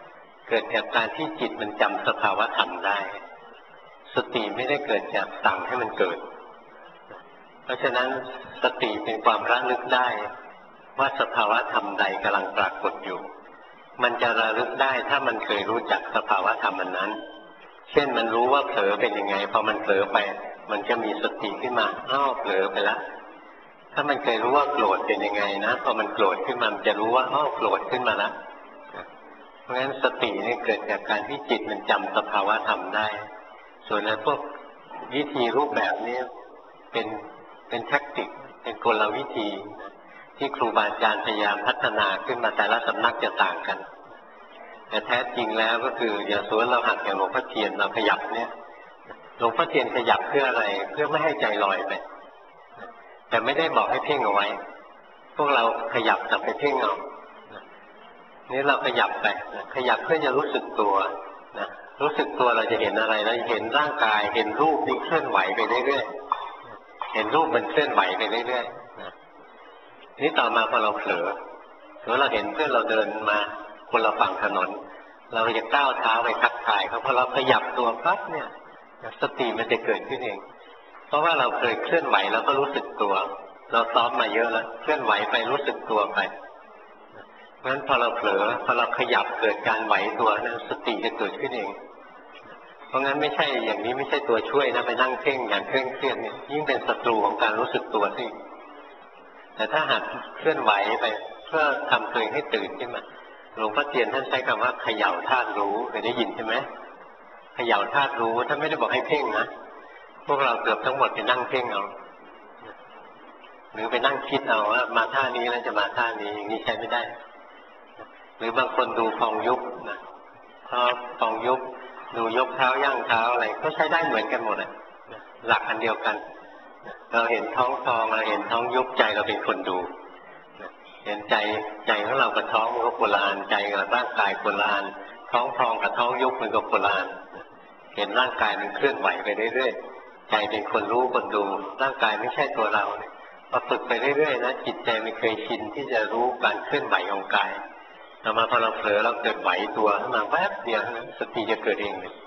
เกิดจากการที่จิตมันจำสภาวะธรรมได้สติไม่ได้เกิดจากสั่งให้มันเกิดเพราะฉะนั้นสติเป็นความระลึกได้ว่าสภาวะธรรมใดกำลังปรากฏอยู่มันจะระลึกได้ถ้ามันเคยรู้จักสภาวะธรรมนั้นเช่นมันรู้ว่าเผลอเป็นยังไงพอมันเผลอไปมันจะมีสติขึ้นมาอ้าวเผลอไปแล้วถ้ามันเคยรู้ว่าโกรธเป็นยังไงนะพอมันโกรธขึ้นมามันจะรู้ว่าอ้าวโกรธขึ้นมาแล้วเพราะฉะนั้นสตินี่เกิดจากการที่จิตมันจำสภาวะธรรมได้ส่วนพวกวิธีรูปแบบนี้เป็นแทคติกเป็นกลวิธีที่ครูบาอาจารย์พยายามพัฒนาขึ้นมาแต่ละสำนักจะต่างกันแต่แท้จริงแล้วก็คืออย่างส่วนเราหัดอย่างหลวงพ่อเทียนเราขยับเนี่ยหลวงพ่อเทียนขยับเพื่ออะไรเพื่อไม่ให้ใจลอยไปแต่ไม่ได้บอกให้เพ่งเอาไว้พวกเราขยับแต่ไปเพ่งเอานี่เราขยับไปขยับเพื่อจะรู้สึกตัวนะรู้สึกตัวเราจะเห็นอะไรเราเห็นร่างกายเห็นรูปที่เคลื่อนไหวไปเรื่อยๆเห็นรูปมันเคลื่อนไหวไปเรื่อยๆนี่ต่อมาพอเราเผลอเราเห็นเพื่อนเราเดินมาคนละฝั่งถนนเราจะก้าวเท้าไปทักทายเขาพอเราขยับตัวปั๊บเนี่ยสติมันจะเกิดขึ้นเองเพราะว่าเราเคยเคลื่อนไหวแล้วก็รู้สึกตัวเราซ้อมมาเยอะแล้วเคลื่อนไหวไปรู้สึกตัวไปเพราะฉะนั้นพอเราเผลอพอเราขยับเกิดการไหวตัวนั้นสติจะเกิดขึ้นเองเพราะงั้นไม่ใช่อย่างนี้ไม่ใช่ตัวช่วยนะไปนั่งเพ่งอย่างเคร่งเครียดเนี่ยยิ่งเป็นศัตรูของการรู้สึกตัวสิแต่ถ้าหากเคลื่อนไหวไปเพื่อทำตัวเองให้ตื่นขึ้นมาหลวงพ่อเทียนท่านใช้คำว่าเขย่าธาตุรู้เคยได้ยินใช่ไหมเขย่าธาตุรู้ท่านไม่ได้บอกให้เพ่งนะพวกเราเกือบทั้งหมดไปนั่งเพ่งเอาหรือไปนั่งคิดเอาว่ามาท่านี้แล้วจะมาท่านี้อย่างนี้ใช้ไม่ได้หรือบางคนดูฟองยุบนะพอฟองยุบดูยกเท้าย่างเท้าอะไรก็ใช้ได้เหมือนกันหมดเลยหลักอันเดียวกันเราเห็นท้องฟองเราเห็นท้องยุบใจเราเป็นคนดูเห็นใจของเรากับท้องมันก็โบราณใจกับร่างกายโบราณท้องพองกับท้องยุบมันก็โบราณเห็นร่างกายมันเคลื่อนไหวไปเรื่อยๆใจเป็นคนรู้คนดูร่างกายไม่ใช่ตัวเราพอฝึกไปเรื่อยๆนะจิตใจไม่เคยชินที่จะรู้การเคลื่อนไหวของกายต่อมาพอเราเผลอเราเกิดไหวตัวขึ้นมาแวบเดียวสติจะเกิดเองเลย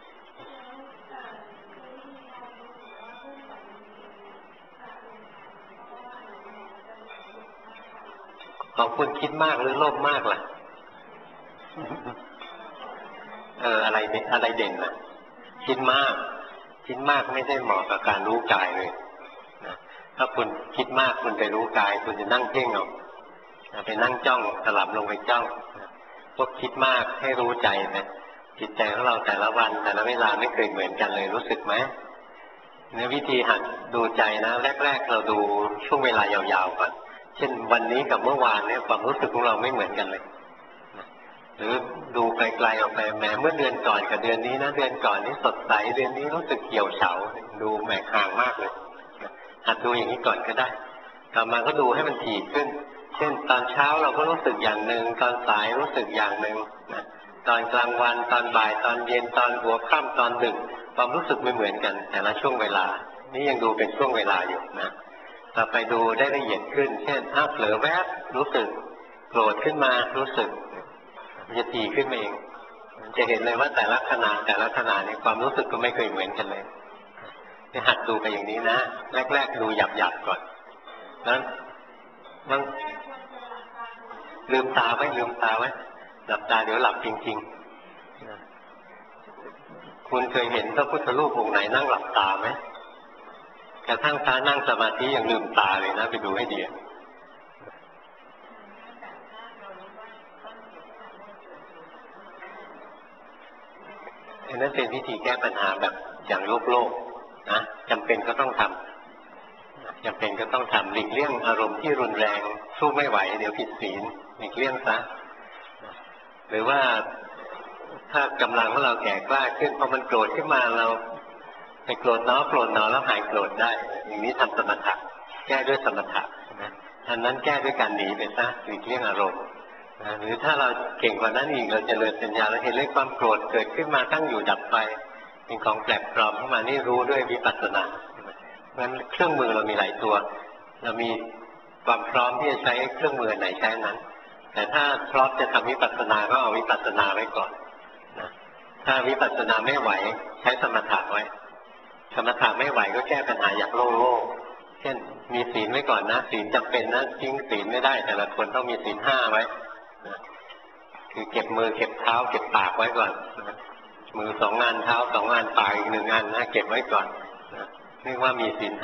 ของคุณคิดมากหรือโลภมากล่ะอะไรเด่นนะคิดมากไม่ได้เหมาะกับการรู้กายเลยนะถ้าคุณคิดมากคุณไปรู้กายคุณจะนั่งเพ่งเอาไปนั่งจ้องสลับลงไปจ้องพวกคิดมากให้รู้ใจนะจิตใจของเราแต่ละวันแต่ละเวลาไม่เคยเหมือนกันเลยรู้สึกไหมในวิธีหัดดูใจนะแรกๆเราดูช่วงเวลายาวๆก่อนเช่นวันนี้กับเมื่อวานเนี่ยความรู้สึกของเราไม่เหมือนกันเลยหรือดูไกลๆออกไปแม้เมื่อเดือนก่อนกับเดือนนี้นะเดือนก่อนนี้สดใสเดือนนี้รู้สึกเหี่ยวเฉาดูแหมกห่างมากเลยหัดดูอย่างนี้ก่อนก็ได้ต่อมาก็ดูให้มันถี่ขึ้นเช่นตอนเช้าเราก็รู้สึกอย่างหนึ่งตอนสายรู้สึกอย่างหนึ่งนะตอนกลางวันตอนบ่ายตอนเย็นตอนหัวค่ำตอนดึกความรู้สึกไม่เหมือนกันแต่ละช่วงเวลานี่ยังดูเป็นช่วงเวลาอยู่นะต่อไปดูได้ละเอียดขึ้นเช่นเผลอแวบรู้สึกโกรธขึ้นมารู้สึกมันจะถี่ขึ้นมาเองจะเห็นเลยว่าแต่ละขณะเนี่ยความรู้สึกก็ไม่เคยเหมือนกันเลยจะหัดดูไปอย่างนี้นะแรกๆดูหยาบๆก่อนนั้นมันลืมตาไว้หลับตาเดี๋ยวหลับจริงๆคุณเคยเห็นพระพุทธรูปองค์ไหนนั่งหลับตาไหมกระทั่งพระนั่งสมาธิยังลืมตาเลยนะไปดูให้ดีอันนั้นเป็นวิธีแก้ปัญหาแบบอย่างโลกนะจำเป็นก็ต้องทำหลีกเลี่ยงอารมณ์ที่รุนแรงสู้ไม่ไหวเดี๋ยวผิดศีลหลีกเลี่ยงซะหรือว่าถ้ากำลังของเราแก่กล้าขึ้นพอมันโกรธขึ้นมาเราไปโกรธน้อแล้วหายโกรธได้อย่างนี้ทำสมถะแก้ด้วยสมถะนะอันนั้นแก้ด้วยการหนีไปซะหลีกเลี่ยงอารมณ์หรือถ้าเราเก่งกว่านั้นอีกเราจะเจริญปัญญาเราเห็นเรื่องความโกรธเกิดขึ้นมาตั้งอยู่ดับไปเป็นของแปลกปลอมเข้ามานี่รู้ด้วยวิปัสสนาเพราะฉะนั้นเครื่องมือเรามีหลายตัวเรามีความพร้อมที่จะใช้เครื่องมือไหนใช้นั้นแต่ถ้าพร้อมจะทำวิปัสสนาก็เอาวิปัสสนาไว้ก่อนถ้าวิปัสสนาไม่ไหวใช้สมถะไว้สมถะไม่ไหวก็แก้ปัญหาอยากโล่งๆเช่นมีศีลไว้ก่อนนะศีลจำเป็นนะทิ้งศีลไม่ได้แต่ละคนต้องมีศีล5ไว้คือเก็บมือเก็บเท้าเก็บปากไว้ก่อนมือ2 อันเท้า2 อันปากอีก1 อันนะเก็บไว้ก่อนเรียกว่ามีศีล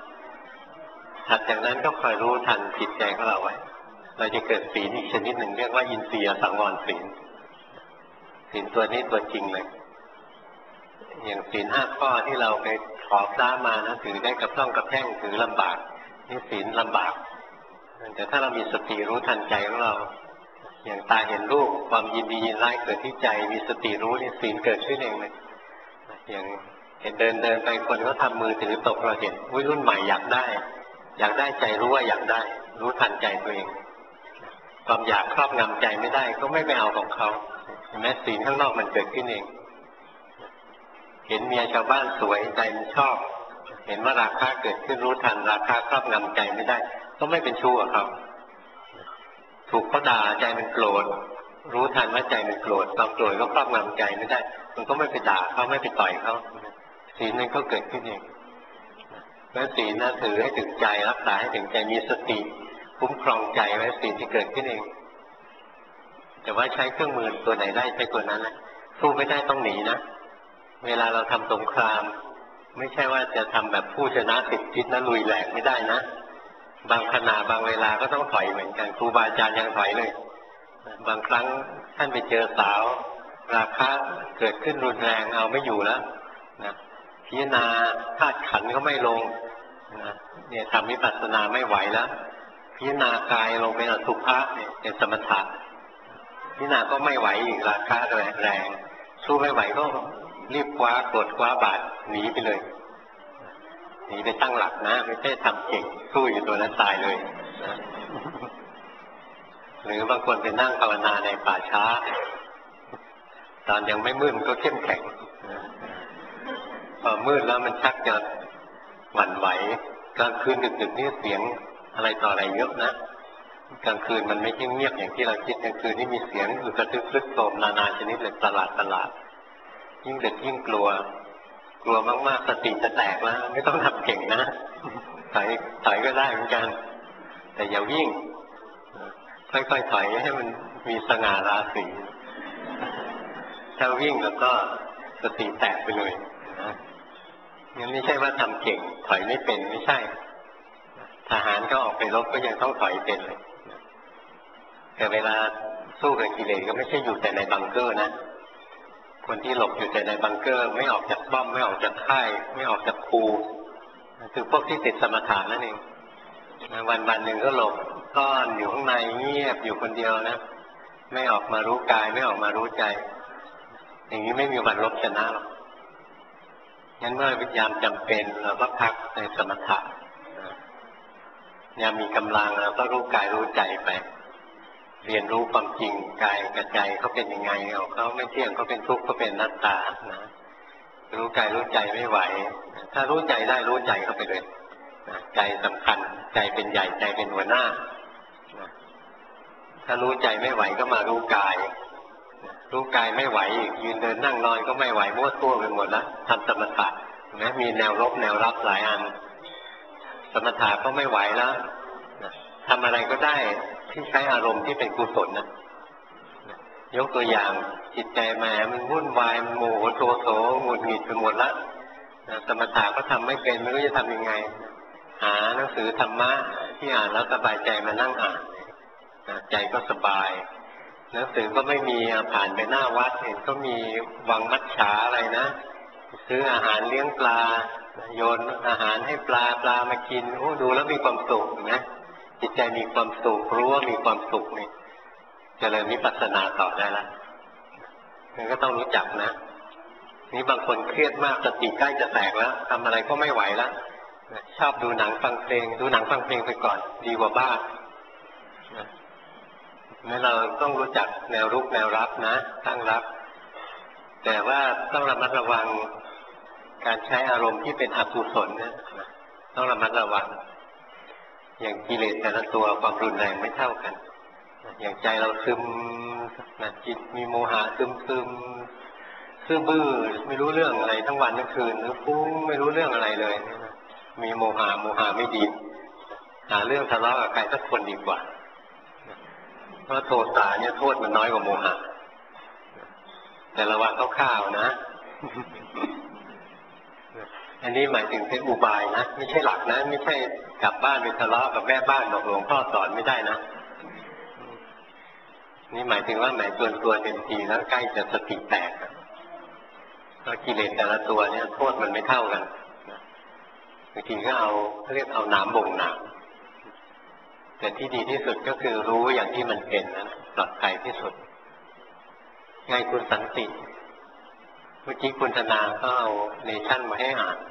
5ถัดจากนั้นก็คอยรู้ทันจิตใจของเราไว้เราจะเกิดศีลอีกชนิดหนึ่งเรียกว่าอินทรียสังวรศีลศีลตัวนี้ตัวจริงเลยอย่างศีล5 ข้อที่เราไปขอพระมานะถือได้กับต้องกับแท่งถือลำบากนี่ศีลลำบากแต่ถ้าเรามีสติรู้ทันใจของเราอย่างตาเห็นรูปความยินดียินร้ายเกิดที่ใจมีสติรู้นี่ศีลเกิดขึ้นเองเลยอย่างเห็นเดินไปคนเขาทำมือถือตกเราเห็นรุ่นใหม่อยากได้ใจรู้ว่าอยากได้รู้ทันใจตัวเองความอยากครอบงำใจไม่ได้ก็ไม่ไปเอาของเขาเห็นไหมศีลข้างนอกมันเกิดขึ้นเองเห็นเมียชาวบ้านสวยใจมันชอบเห็นว่าราคะเกิดขึ้นรู้ทันราคะครอบงำใจไม่ได้ก็ไม่เป็นชู้กับเขาถูกเขาด่าใจมันโกรธรู้ทันว่าใจมันโกรธความโกรธก็ครอบงำใจไม่ได้มันก็ไม่ไปด่าเขาไม่ไปต่อยเขาศีลนั้นก็เกิดขึ้นเองแล้วศีลนะถือให้ถึงใจรักษาให้ถึงใจมีสติคุ้มครองใจไว้ศีลที่เกิดขึ้นเองแต่ว่าใช้เครื่องมือตัวไหนได้ใช้ตัวนั้นนะสู้ไม่ได้ต้องหนีนะเวลาเราทำสงครามไม่ใช่ว่าจะทำแบบผู้ชนะติดทิศนะลุยแหลกไม่ได้นะบางขณะบางเวลาก็ต้องถอยเหมือนกันครูบาอาจารย์ยังถอยเลยบางครั้งท่านไปเจอสาวราคะเกิดขึ้นรุนแรงเอาไม่อยู่แล้วนะพิจารณาธาตุขันธ์ก็ไม่ลงนะเนี่ยทำวิปัสสนาไม่ไหวแล้วพิจารณากายลงเป็นอสุภะเนี่ยเป็นสมถะพิจารณาก็ไม่ไหวอีกราคะแรงสู้ไม่ไหวก็รีบคว้ากดคว้าบาดหนีไปเลยหนีไปตั้งหลักนะไม่ใช่ทำเก่งสู้อยู่ตัวนั้นตายเลยนะหรือบางคนไปนั่งภาวนาในป่าช้าตอนยังไม่มืดก็เข้มแข็งพอมืดแล้วมันชักจะหวั่นไหวกลางคืนดึกๆนี่เสียงอะไรต่ออะไรเยอะนะกลางคืนมันไม่ใช่เงียบอย่างที่เราคิดกลางคืนนี่มีเสียงอึกระทึกครึกโครมนานาชนิดเลยตลาดยิ่งดึกยิ่งกลัวมากๆสติจะแตกแล้วไม่ต้องทำเก่งนะถอยก็ได้เหมือนกันแต่อย่าวิ่งค่อยๆถอยให้มันมีสง่าราศีถ้าวิ่งแล้วก็สติแตกไปเลยนะงั้นไม่ใช่ว่าทำเก่งถอยไม่เป็นไม่ใช่ทหารก็ออกไปรบก็ยังต้องถอยเป็นเลยแต่เวลาสู้กับกิเลสก็ไม่ใช่อยู่แต่ในบังเกอร์นะคนที่หลบอยู่แต่ในบังเกอร์ไม่ออกจากป้อมไม่ออกจากค่ายไม่ออกจากคูคือพวกที่ติดสมถะนั่นเองวันหนึ่งก็หลบซ่อนอยู่ข้างในเงียบอยู่คนเดียวนะไม่ออกมารู้กายไม่ออกมารู้ใจอย่างนี้ไม่มีวันลบชนะหรอกงั้นเมื่อยามจำเป็นเราก็พักในสมถะยามมีกำลังเราก็รู้กายรู้ใจไปเรียนรู้ความจริงกายกับใจเขาเป็นยังไงเขาไม่เที่ยงเขาเป็นทุกข์เขาเป็นอนัตตานะรู้กายรู้ใจไม่ไหวถ้ารู้ใจได้รู้ใจเข้าไปเลยใจสำคัญใจเป็นใหญ่ใจเป็นหัวหน้าถ้ารู้ใจไม่ไหวก็มารู้กายไม่ไหวอีกยืนเดินนั่งนอนก็ไม่ไหวมั่วตัวไปหมดแล้วทำสมถะนะมีแนวรบแนวรับหลายอันสมถะก็ไม่ไหวแล้วทำอะไรก็ได้ที่ใช้อารมณ์ที่เป็นกุศลนะยกตัวอย่างจิตใจแหมมันวุ่นวายมันโมโหโทโสหงุดหงิดไปหมดแล้วสมถะก็ทำไม่เป็นไม่รู้จะทำยังไงหาหนังสือธรรมะที่อ่านแล้วสบายใจมานั่งอ่านใจก็สบายหนังสือก็ไม่มีผ่านไปหน้าวัดเห็นก็มีวังมัจฉาอะไรนะซื้ออาหารเลี้ยงปลาโยนอาหารให้ปลามากินโอ้ดูแล้วมีความสุขนะจิตใจมีความสุขรู้ว่ามีความสุขนี่เจริญวิปัสสนาต่อได้ละมันก็ต้องรู้จักนะนี่บางคนเครียดมากสติใกล้จะแตกแล้วทำอะไรก็ไม่ไหวแล้วชอบดูหนังฟังเพลงไปก่อนดีกว่าบ้างั้นเราต้องรู้จักแนวรุกแนวรับนะตั้งรับแต่ว่าต้องระมัดระวังการใช้อารมณ์ที่เป็นอกุศลนะต้องระมัดระวังอย่างกิเลสแต่ละตัวความรุนแรงไม่เท่ากันอย่างใจเราซึมนะจิตมีโมหะซึมซื่อบื้อไม่รู้เรื่องอะไรทั้งวันทั้งคืนหรือฟุ้งไม่รู้เรื่องอะไรเลยมีโมหะไม่ดีหาเรื่องทะเลาะกับใครสักคนดีกว่าเพราะโทสะเนี่ยโทษมันน้อยกว่าโมหะแต่ระวังคร่าวๆนะอันนี้หมายถึงเป็นอุบายนะไม่ใช่หลักนะไม่ใช่กลับบ้านไปทะเลาะกับแม่บ้านบอกหลวงพ่อสอนไม่ได้นะนี่หมายถึงว่าหมายตัวเต็มทีแล้วใกล้จะสติแตกเพราะกิเลสแต่ละตัวเนี่ยโทษมันไม่เท่ากันบางทีก็เรียกเอาน้ำบ่งน้ำแต่ที่ดีที่สุดก็คือรู้อย่างที่มันเป็นนะปลอดภัยที่สุดไงคุณสันติเมื่อกี้คุณธนาก็เอาเนชั่นมาให้อ่าน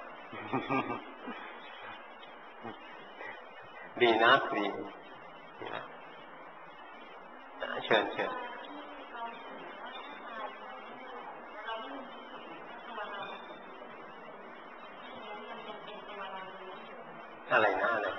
ดีนะดีเชิญอะไรนะอะไร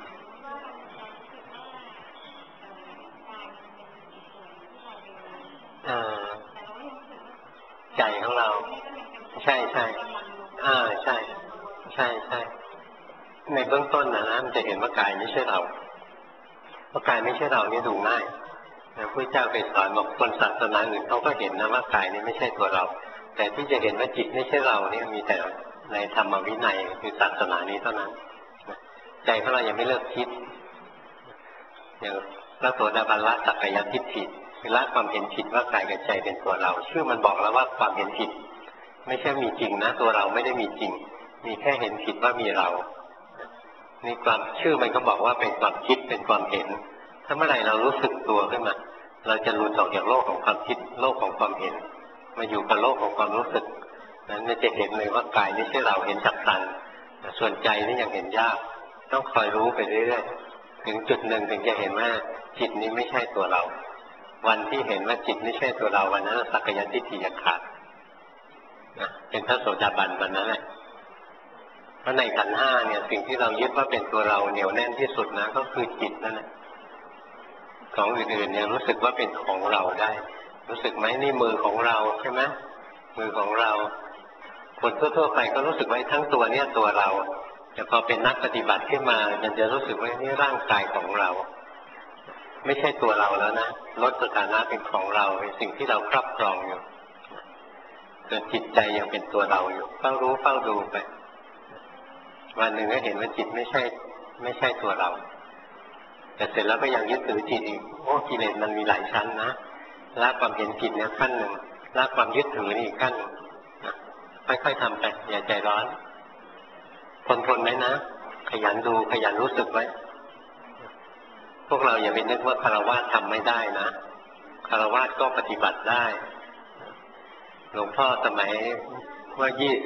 ใจของเราใช่ใช่ใช่ในเบื้องต้นนะมันจะเห็นว่ากายไม่ใช่เราเพราะกายไม่ใช่เรานี่ดูง่ายพระพุทธเจ้าไปสอนบอกคนศาสนาอื่นเขาก็เห็นนะว่ากายนี้ไม่ใช่ตัวเราแต่ที่จะเห็นว่าจิตไม่ใช่เราเนี่ยมีแต่ในธรรมวินัยคือศาสนานี้เท่านั้นใจของเรายังไม่เลิกคิดอย่างพระโสดาบันละสักกายทิฏฐิคือละความเห็นผิดว่ากายกับใจเป็นตัวเราชื่อมันบอกแล้วว่าความเห็นผิดไม่ใช่มีจริงนะตัวเราไม่ได้มีจริงมีแค่เห็นผิดว่ามีเรานี่ความชื่อมันก็บอกว่าเป็นความคิดเป็นความเห็นถ้าเมื่อไหร่เรารู้สึกตัวขึ้นมาเราจะหลุดออกจากโลกของความคิดโลกของความเห็นมาอยู่กับโลกของความรู้สึกนั้นจะเห็นเลยว่ากายไม่ใช่เราเห็นจักตันส่วนใจนี่ยังเห็นยากต้องคอยรู้ไปเรื่อยๆถึงจุดหนึ่งถึงจะเห็นว่าจิตนี้ไม่ใช่ตัวเราวันที่เห็นว่าจิตไม่ใช่ตัวเราวันนั้นสักกายทิฏฐิจะขาดนะเป็นพระโสดาบันวันนั้นแหละเพราะในขันธ์ห้าเนี่ยสิ่งที่เรายึดว่าเป็นตัวเราเหนียวแน่นที่สุดนะก็คือจิตนั่นแหละของอื่นๆเนี่ยรู้สึกว่าเป็นของเราได้รู้สึกไหมนี่มือของเราใช่ไหมมือของเราคนทั่วๆไปก็รู้สึกว่าทั้งตัวเนี่ยตัวเราแต่พอเป็นนักปฏิบัติขึ้นมามันจะรู้สึกว่านี่ร่างกายของเราไม่ใช่ตัวเราแล้วนะลดสถานะเป็นของเราเป็นสิ่งที่เราครอบครองอยู่แต่จิตใจยังเป็นตัวเราอยู่เฝ้ารู้เฝ้าดูไปวันหนึ่งก็เห็นว่าจิตไม่ใช่ตัวเราแต่เสร็จแล้วก็ยังยึดถือจิตอีกโอ้กิเลสมันมีหลายชั้นนะละความเห็นผิดเนี่ยขั้นหนึ่งละความยึดถือนี่อีกขั้นค่อยๆทำไปอย่าใจร้อนทนไหมนะขยันดูขยันรู้สึกไว้พวกเราอย่าไปนึกว่าฆราวาสทำไม่ได้นะฆราวาสก็ปฏิบัติได้หลวงพ่อสมัยว่า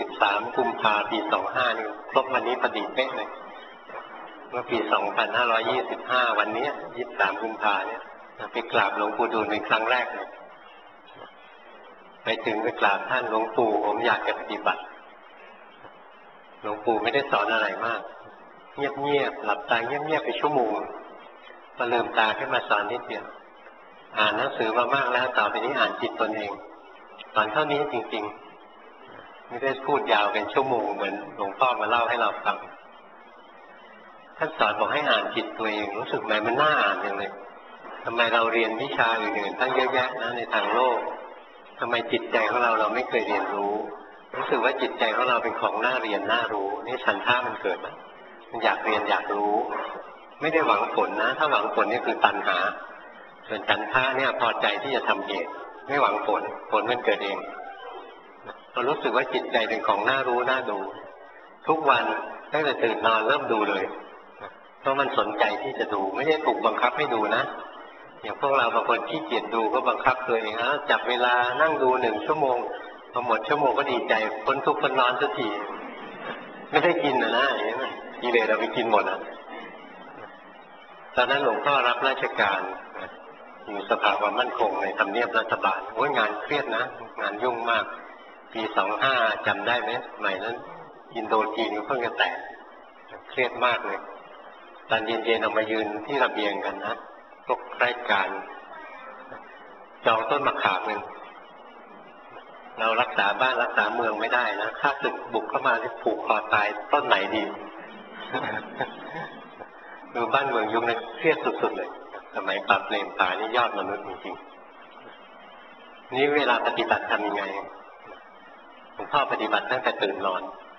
23 กุมภาพันธ์ ปี 25นี่ครบวันนี้พอดีเป๊ะเลยเมื่อปี 2525 วันนี้23 กุมภาพันธ์เนี่ยไปกราบหลวงปู่ดูลเป็นครั้งแรกเลยไปถึงไปกราบท่านหลวงปู่ผมอยากจะปฏิบัติหลวงปู่ไม่ได้สอนอะไรมากเงียบๆหลับตาเงียบๆไปชั่วโมงพอลืมตาขึ้นมาสอนนิดเดียวอ่านหนังสือมามากแล้วต่อไปนี้อ่านจิตตนเองสอนเท่านี้จริงๆไม่ได้พูดยาวเป็นชั่วโมงเหมือนหลวงพ่อมาเล่าให้เราฟังท่านสอนบอกให้อ่านจิตตัวเองรู้สึกไหมมันน่าอ่านอย่างเลยทำไมเราเรียนวิชาอื่นๆตั้งเยอะแยะนะในทางโลกทำไมจิตใจของเราไม่เคยเรียนรู้รู้สึกว่าจิตใจของเราเป็นของน่าเรียนน่ารู้นี่ฉันท่ามันเกิดนะมันอยากเรียนอยากรู้ไม่ได้หวังผลนะถ้าหวังผลนี่คือตัณหาส่วนฉันท่าเนี่ยพอใจที่จะทำเหตุไม่หวังผลมันเกิดเองเรารู้สึกว่าจิตใจเป็นของน่ารู้น่าดูทุกวันตั้งแต่ตื่นนอนเริ่มดูเลยเพราะมันสนใจที่จะดูไม่ได้ถูกบังคับให้ดูนะอย่างพวกเราบางคนขี้เกียจดูก็บังคับตัวเองนะจับเวลานั่งดู1 ชั่วโมงพอหมดชั่วโมงก็ดีใจพ้นทุกข์พ้นร้อนสักทีไม่ได้กินนะอย่างนี้กิเลสเราไปกินหมดตอนนั้นหลวงพ่อรับราชการอยู่สภาความมั่นคงในทำเนียบรัฐบาลโอ้ยงานเครียดนะงานยุ่งมากปี25จำได้ไหมสมัยนั้นอินโดจีนเพิ่งจะแตกเครียดมากเลยตอนเย็นๆออกมายืนที่ระเบียงกันนะพวกรายการจองต้นมะขามหนึ่งเรารักษาบ้านรักษาเมืองไม่ได้นะข้าศึกบุกเข้ามาที่ผูกคอตายต้นไหนดี ดูบ้านเมืองยุคนั้นเครียดสุดๆเลยสมัยปราบเปรมป่านี่ยอดมนุษย์จริงๆนี่เวลาปฏิบัติทำยังไงหลวงพ่อปฏิบัติตั้งแต่ตื่นนอน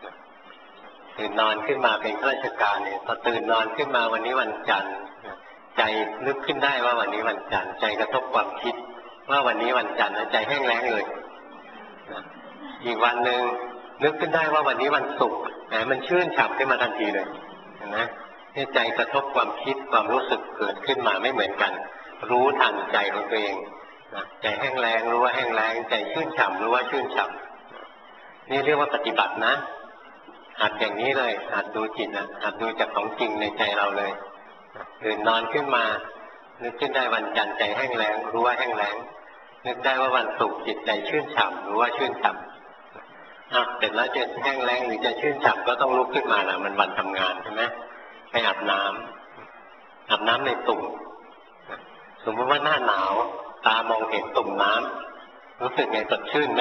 ขึ้นมาเป็นข้าราชการเนี่ยพอตื่นนอนขึ้นมาวันนี้วันจันทร์ใจนึกขึ้นได้ว่าวันนี้วันจันทร์ใจกระทบความคิดว่าวันนี้วันจันทร์ใจแห้งแล้งเลยอีกวันหนึ่งนึกขึ้นได้ว่าวันนี้วันศุกร์มันชื่นฉ่ำขึ้นมาทันทีเลยนะนี่ใจกระทบความคิดความรู้สึกเกิดขึ้นมาไม่เหมือนกันรู้ทันใจของตัวเองใจแห้งแล้งรู้ว่าแห้งแล้งใจชื่นฉ่ำรู้ว่าชื่นฉ่ำนี่เรียกว่าปฏิบัตินะหัดอย่างนี้เลยหัดดูจิตนะหัดดูจากของจริงในใจเราเลยตื่นนอนขึ้นมานึกขึ้นได้วันจันทร์ใจแห้งแล้งรู้ว่าแห้งแล้งนึกได้ว่าวันศุกร์จิตใจชื่นฉ่ำรู้ว่าชื่นฉ่ำเสร็จแล้วจะแห้งแล้งหรือจะชื่นฉ่ำก็ต้องลุกขึ้นมานะมันวันทำงานใช่ไหมไปอาบน้ำในตุ่มสมมติว่าหน้าหนาวตามองเห็นตุ่มน้ำรู้สึกไงสดชื่นไหม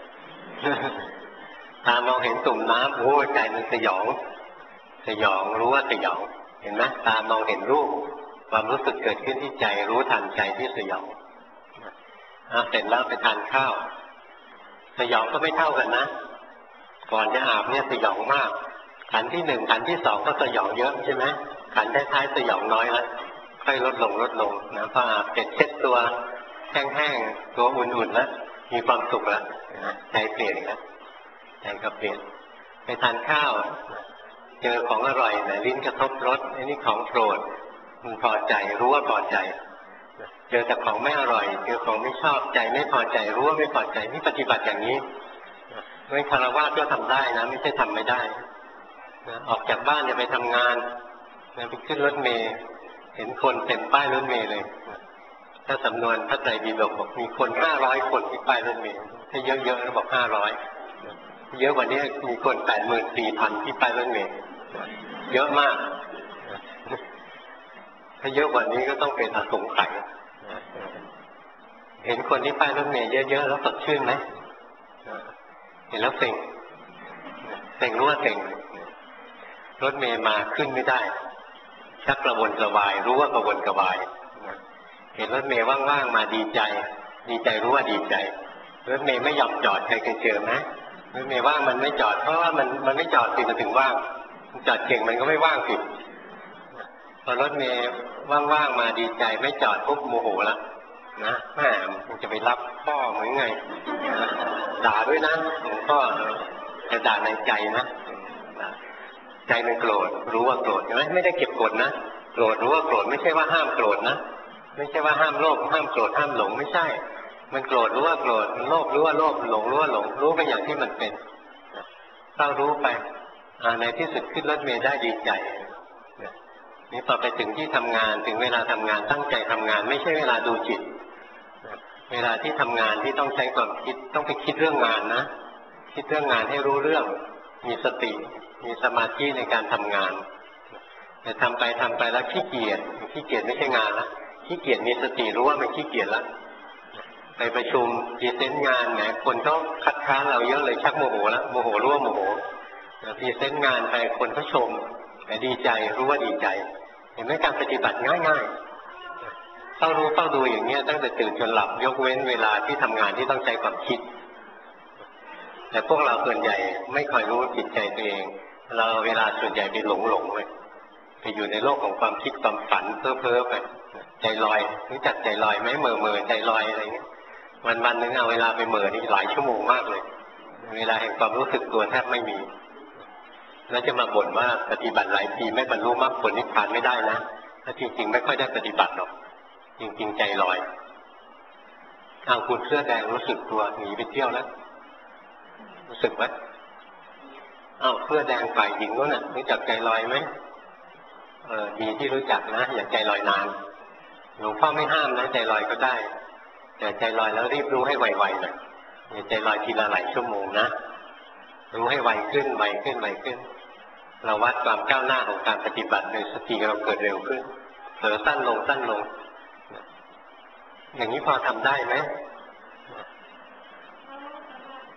ตามองเห็นตุ่มน้ำโอ้ใจมันสยองรู้ว่าสยองเห็นไหมตามองเห็นรูปความรู้สึกเกิดขึ้นที่ใจรู้ทันใจที่สยองเสร็จแล้วไปทานข้าวสยองก็ไม่เท่ากันนะก่อนจะอาบเนี่ยสยองมากขันที่หนึ่งขันที่สองก็สยองเยอะใช่ไหมขันท้ายๆสยองน้อยแล้วค่อยลดลงนะพออาบเสร็จเช็ดตัวแห้งๆตัวอุ่นๆแล้วมีความสุขแล้วใจเปลี่ยนแล้วใจก็เปลี่ยนไปทานข้าวเจอของอร่อยนะลิ้นกระทบรสไอ้นี่ของโปรดมันพอใจรู้ว่าพอใจเจอแต่ของไม่อร่อยเจอของไม่ชอบใจไม่พอใจรู้ว่าไม่พอใจนี่ปฏิบัติอย่างนี้ไม่คารวะก็ทำได้นะไม่ใช่ทำไม่ได้ออกจากบ้านจะไปทำงานไปขึ้นรถเมล์เห็นคนเต็มป้ายรถเมล์เลยถ้าสำนวนพระไตรปิฎกบอกมีคน500 คนที่ป้ายรถเมล์ถ้าเยอะๆแล้วบอก500เยอะกว่านี้มีคน84,000ที่ป้ายรถเมล์เยอะมากถ้าเยอะกว่านี้ก็ต้องเป็นอสงไขยเห็นคนที่ป้ายรถเมล์เยอะๆแล้วสดชื่นไหมเห็นแล้วเซ็งรู้ว่าเซ็งรถเมล์มาขึ้นไม่ได้ชักกระวนกระวายรู้ว่ากระวนกระวายเห็นรถเมล์ว่างๆมาดีใจรู้ว่าดีใจรถเมล์ไม่ยอมจอดใครเคยเจอไหมรถเมล์ว่างมันไม่จอดเพราะว่ามันไม่จอดสิมันถึงว่างจอดเก่งมันก็ไม่ว่างสิพอรถเมล์ว่างๆมาดีใจไม่จอดปุ๊บโมโหแล้วนะแม่มันจะไปรับพ่อเหมือนไงด่าด้วยนะหลวงพ่อจะด่าในใจนะใจมันโกรธรู้ว่าโกรธใช่ไหมไม่ได้เก็บกดนะโกรธรู้ว่าโกรธไม่ใช่ว่าห้ามโกรธนะไม่ใช่ว่าห้ามโลภห้ามโกรธห้ามหลงไม่ใช่มันโกรธรู้ว่าโกรธมันโลภรู้ว่าโลภหลงรู้ว่าหลงรู้ไปอย่างที่มันเป็นเรารู้ไปในที่สุดขึ้นรถเมล์ได้ดีใจนี่พอไปถึงที่ทำงานถึงเวลาทำงานตั้งใจทำงานไม่ใช่เวลาดูจิตเวลาที่ทำงานที่ต้องใช้ความคิดต้องไปคิดเรื่องงานนะคิดเรื่องงานให้รู้เรื่องมีสติมีสมาธิในการทำงานแต่ทำไปแล้วขี้เกียจไม่ใช่งานละขี้เกียจมีสติรู้ว่ามันขี้เกียจแล้วไปประชุมพรีเซนต์งานแหมคนเขาคัดค้านเราเยอะเลยชักโมโหแล้วโมโหรู้ว่าโมโหพรีเซนต์งานไปคนเขาชมแต่ดีใจรู้ว่าดีใจเห็นไหมการปฏิบัติง่ายๆเฝ้ารู้เฝ้าดูอย่างเงี้ยตั้งแต่ตื่นจนหลับยกเว้นเวลาที่ทำงานที่ต้องใช้ความคิดแต่พวกเราส่วนใหญ่ไม่ค่อยรู้จิตใจตัวเองเราเวลาส่วนใหญ่ไปหลงเลยไปอยู่ในโลกของความคิดความฝันเพ้อไปใจลอยรู้จักใจลอยไหมเหม่อใจลอยอะไรเงี้ยวันๆนึงเอาเวลาไปเหม่อนี่หลายชั่วโมงมากเลยเวลาแห่งความรู้สึกตัวแทบไม่มีแล้วจะมาบ่นว่าปฏิบัติหลายปีไม่บรรลุมรรคผลนิพพานไม่ได้นะถ้าจริงๆไม่ค่อยได้ปฏิบัติหรอกจริงๆใจลอยคุณเสื้อแดงรู้สึกตัวหนีไปเที่ยวแล้วรู้สึกไหมเสื้อแดงฝ่ายหญิงนู้นน่ะรู้จักใจลอยไหมดีที่รู้จักนะอย่าใจลอยนานหลวงพ่อไม่ห้ามนะใจลอยก็ได้แต่ใจลอยแล้วรีบรู้ให้ไวๆหน่อยอย่าใจลอยทีละหลายชั่วโมงนะรู้ให้ไวขึ้นเราวัดความก้าวหน้าของการปฏิบัติโดยสติเราเกิดเร็วขึ้นเผลอสั้นลงอย่างนี้พอทำได้ไหม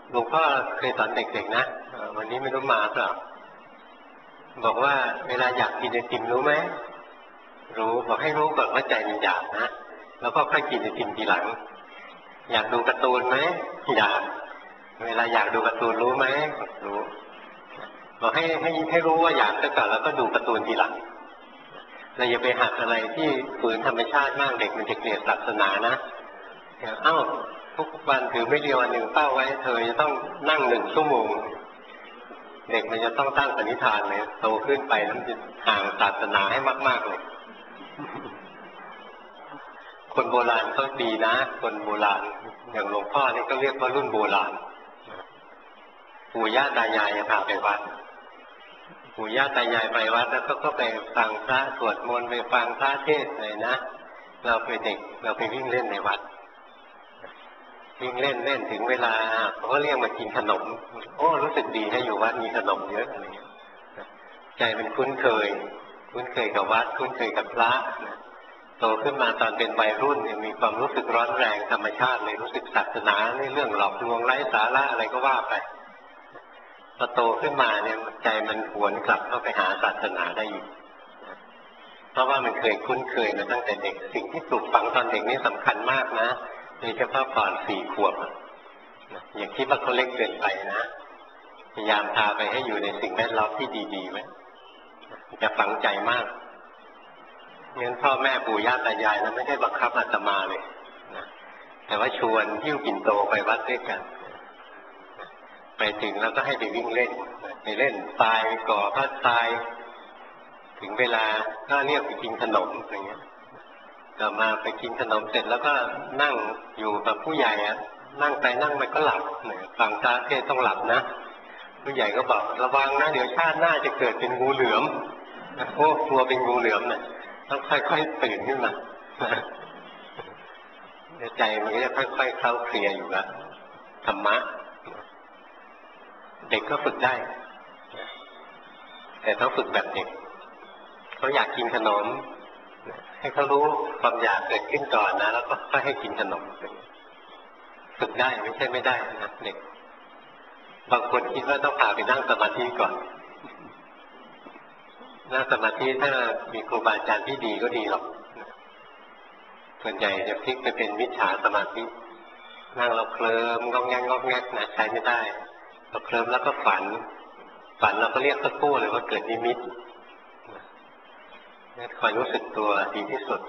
หลวงพ่อเคยสอนเด็กๆนะวันนี้ไม่รู้มาเปล่าบอกว่าเวลาอยากกินไอติมรู้ไหมรู้บอกให้รู้ก่อนว่าใจมันอยากนะแล้วก็ค่อยกินไอติมทีหลังอยากดูการ์ตูนไหมอยากเวลาอยากดูการ์ตูนรู้ไหมรู้บอกให้รู้ว่าอยากก่อนแล้วก็ดูการ์ตูนทีหลังเราอย่าไปหักอะไรที่ฝืนธรรมชาติมากเด็กมันจะเกลียดศาสนานะทุกวันถือไม่เดียววันหนึ่งเป้าไว้เธอจะต้องนั่ง1 ชั่วโมงเด็กมันจะต้องตั้งปณิธานเลยโตขึ้นไปแล้วจะห่างศาสนาให้มากๆเลยคนโบราณเขาดีนะคนโบราณอย่างหลวงพ่อนี่ก็เรียกว่ารุ่นโบราณปู่ย่าตายายพาไปวัดปู่ย่าตายายไปวัดแล้วก็ไปฟังพระสวดมนต์ไปฟังพระเทศน์เลยนะเราเป็นเด็กเราไปวิ่งเล่นในวัดวิ่งเล่นถึงเวลาเขาก็เรียกมากินขนมโอ้รู้สึกดีให้อยู่วัดมีขนมเยอะอะไรเงี้ยใจมันคุ้นเคยกับวัดคุ้นเคยกับพระโตขึ้นมาตอนเป็นวัยรุ่นเนี่ยมีความรู้สึกร้อนแรงธรรมชาติเลยรู้สึกศาสนาในเรื่องหลอกลวงไร้สาระอะไรก็ว่าไปพอโตขึ้นมาเนี่ยใจมันหวนกลับเข้าไปหาศาสนาได้อีกเพราะว่ามันเคยคุ้นเคยมาตั้งแต่เด็กสิ่งที่ปลูกฝังตอนเด็กนี่สำคัญมากนะโดยเฉพาะก่อน4 ขวบอย่าคิดว่าเขาเล็กเกินไปนะพยายามพาไปให้อยู่ในสิ่งแวดล้อมที่ดีๆไว้จะฝังใจมากงั้นพ่อแม่ปู่ย่าตายายนะไม่ได้บังคับอาตมาเลยนะแต่ว่าชวนหิ้วปิ่นโตไปวัดด้วยกันไปถึงแล้วก็ให้ไปวิ่งเล่นไปเล่นทรายก่อพระทรายถึงเวลาก็เรียกไปกินขนมอะไรเงี้ยกลับมาไปกินขนมเสร็จแล้วก็นั่งอยู่กับผู้ใหญ่นั่งไปนั่งไปก็หลับฟังพระเทศน์ต้องหลับนะผู้ใหญ่ก็บอกระวังนะเดี๋ยวชาติหน้าจะเกิดเป็นงูเหลือมโอ้กลัวเป็นงูเหลือมนะต้องค่อยๆตื่นขึ้นมาใจมันก็จะค่อยๆเข้าเคลียร์อยู่แล้วธรรมะเด็กก็ฝึกได้แต่ต้องฝึกแบบเด็กเขาอยากกินขนมให้เขารู้ความอยากเกิดขึ้นก่อนนะแล้วก็ค่อยให้กินขนมฝึกได้ไม่ใช่ไม่ได้นะเด็กบางคนคิดว่าต้องพาไปนั่งสมาธิก่อนนั่งสมาธิถ้ามีครูบาอาจารย์ที่ดีก็ดีหรอกส่วนใหญ่จะพลิกไปเป็นมิจฉาสมาธินั่งเราเคลิ้มงอกแงกนะใช้ไม่ได้เราเคลิ้มแล้วก็ฝันเราก็เรียกสักครู่เลยว่าเกิดนิมิตนี่คอยรู้สึกตัวดีที่สุด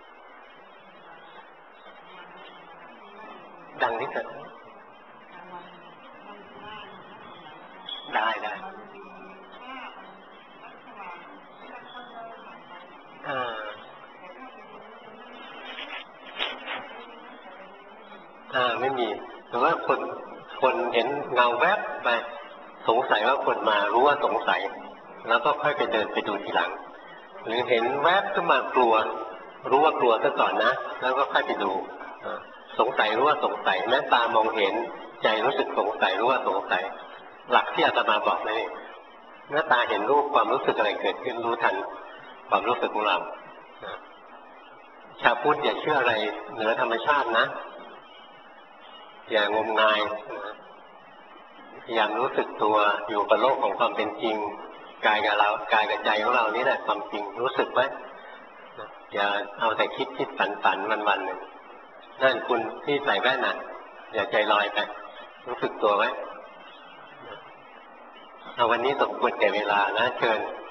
ดังที่สุดได้ไม่มีแต่ว่าคนเห็นเงาแวบไปสงสัยว่าคนมารู้ว่าสงสัยแล้วก็ค่อยไปเดินไปดูทีหลังหรือเห็นแวบขึ้นมากลัวรู้ว่ากลัวซะก่อนนะแล้วก็ค่อยไปดูสงสัยรู้ว่าสงสัยแม้ตามองเห็นใจรู้สึกสงสัยรู้ว่าสงสัยหลักที่อาตมาบอกนี่เมื่อตาเห็นรูปความรู้สึกอะไรเกิดขึ้นรู้ทันความรู้สึกของเราชาวพุทธอย่าเชื่ออะไรเหนือธรรมชาตินะอย่างมงายพยายามรู้สึกตัวอยู่กับโลกของความเป็นจริงกายกับเรากายกับใจของเรานี่แหละความจริงรู้สึกไหมอย่าเอาแต่คิดฝันวันๆหนึ่งนั่นคุณที่ใส่แว่นน่ะอย่าใจลอยไปรู้สึกตัวไว้เอาวันนี้สมควรแก่เวลานะเชิญ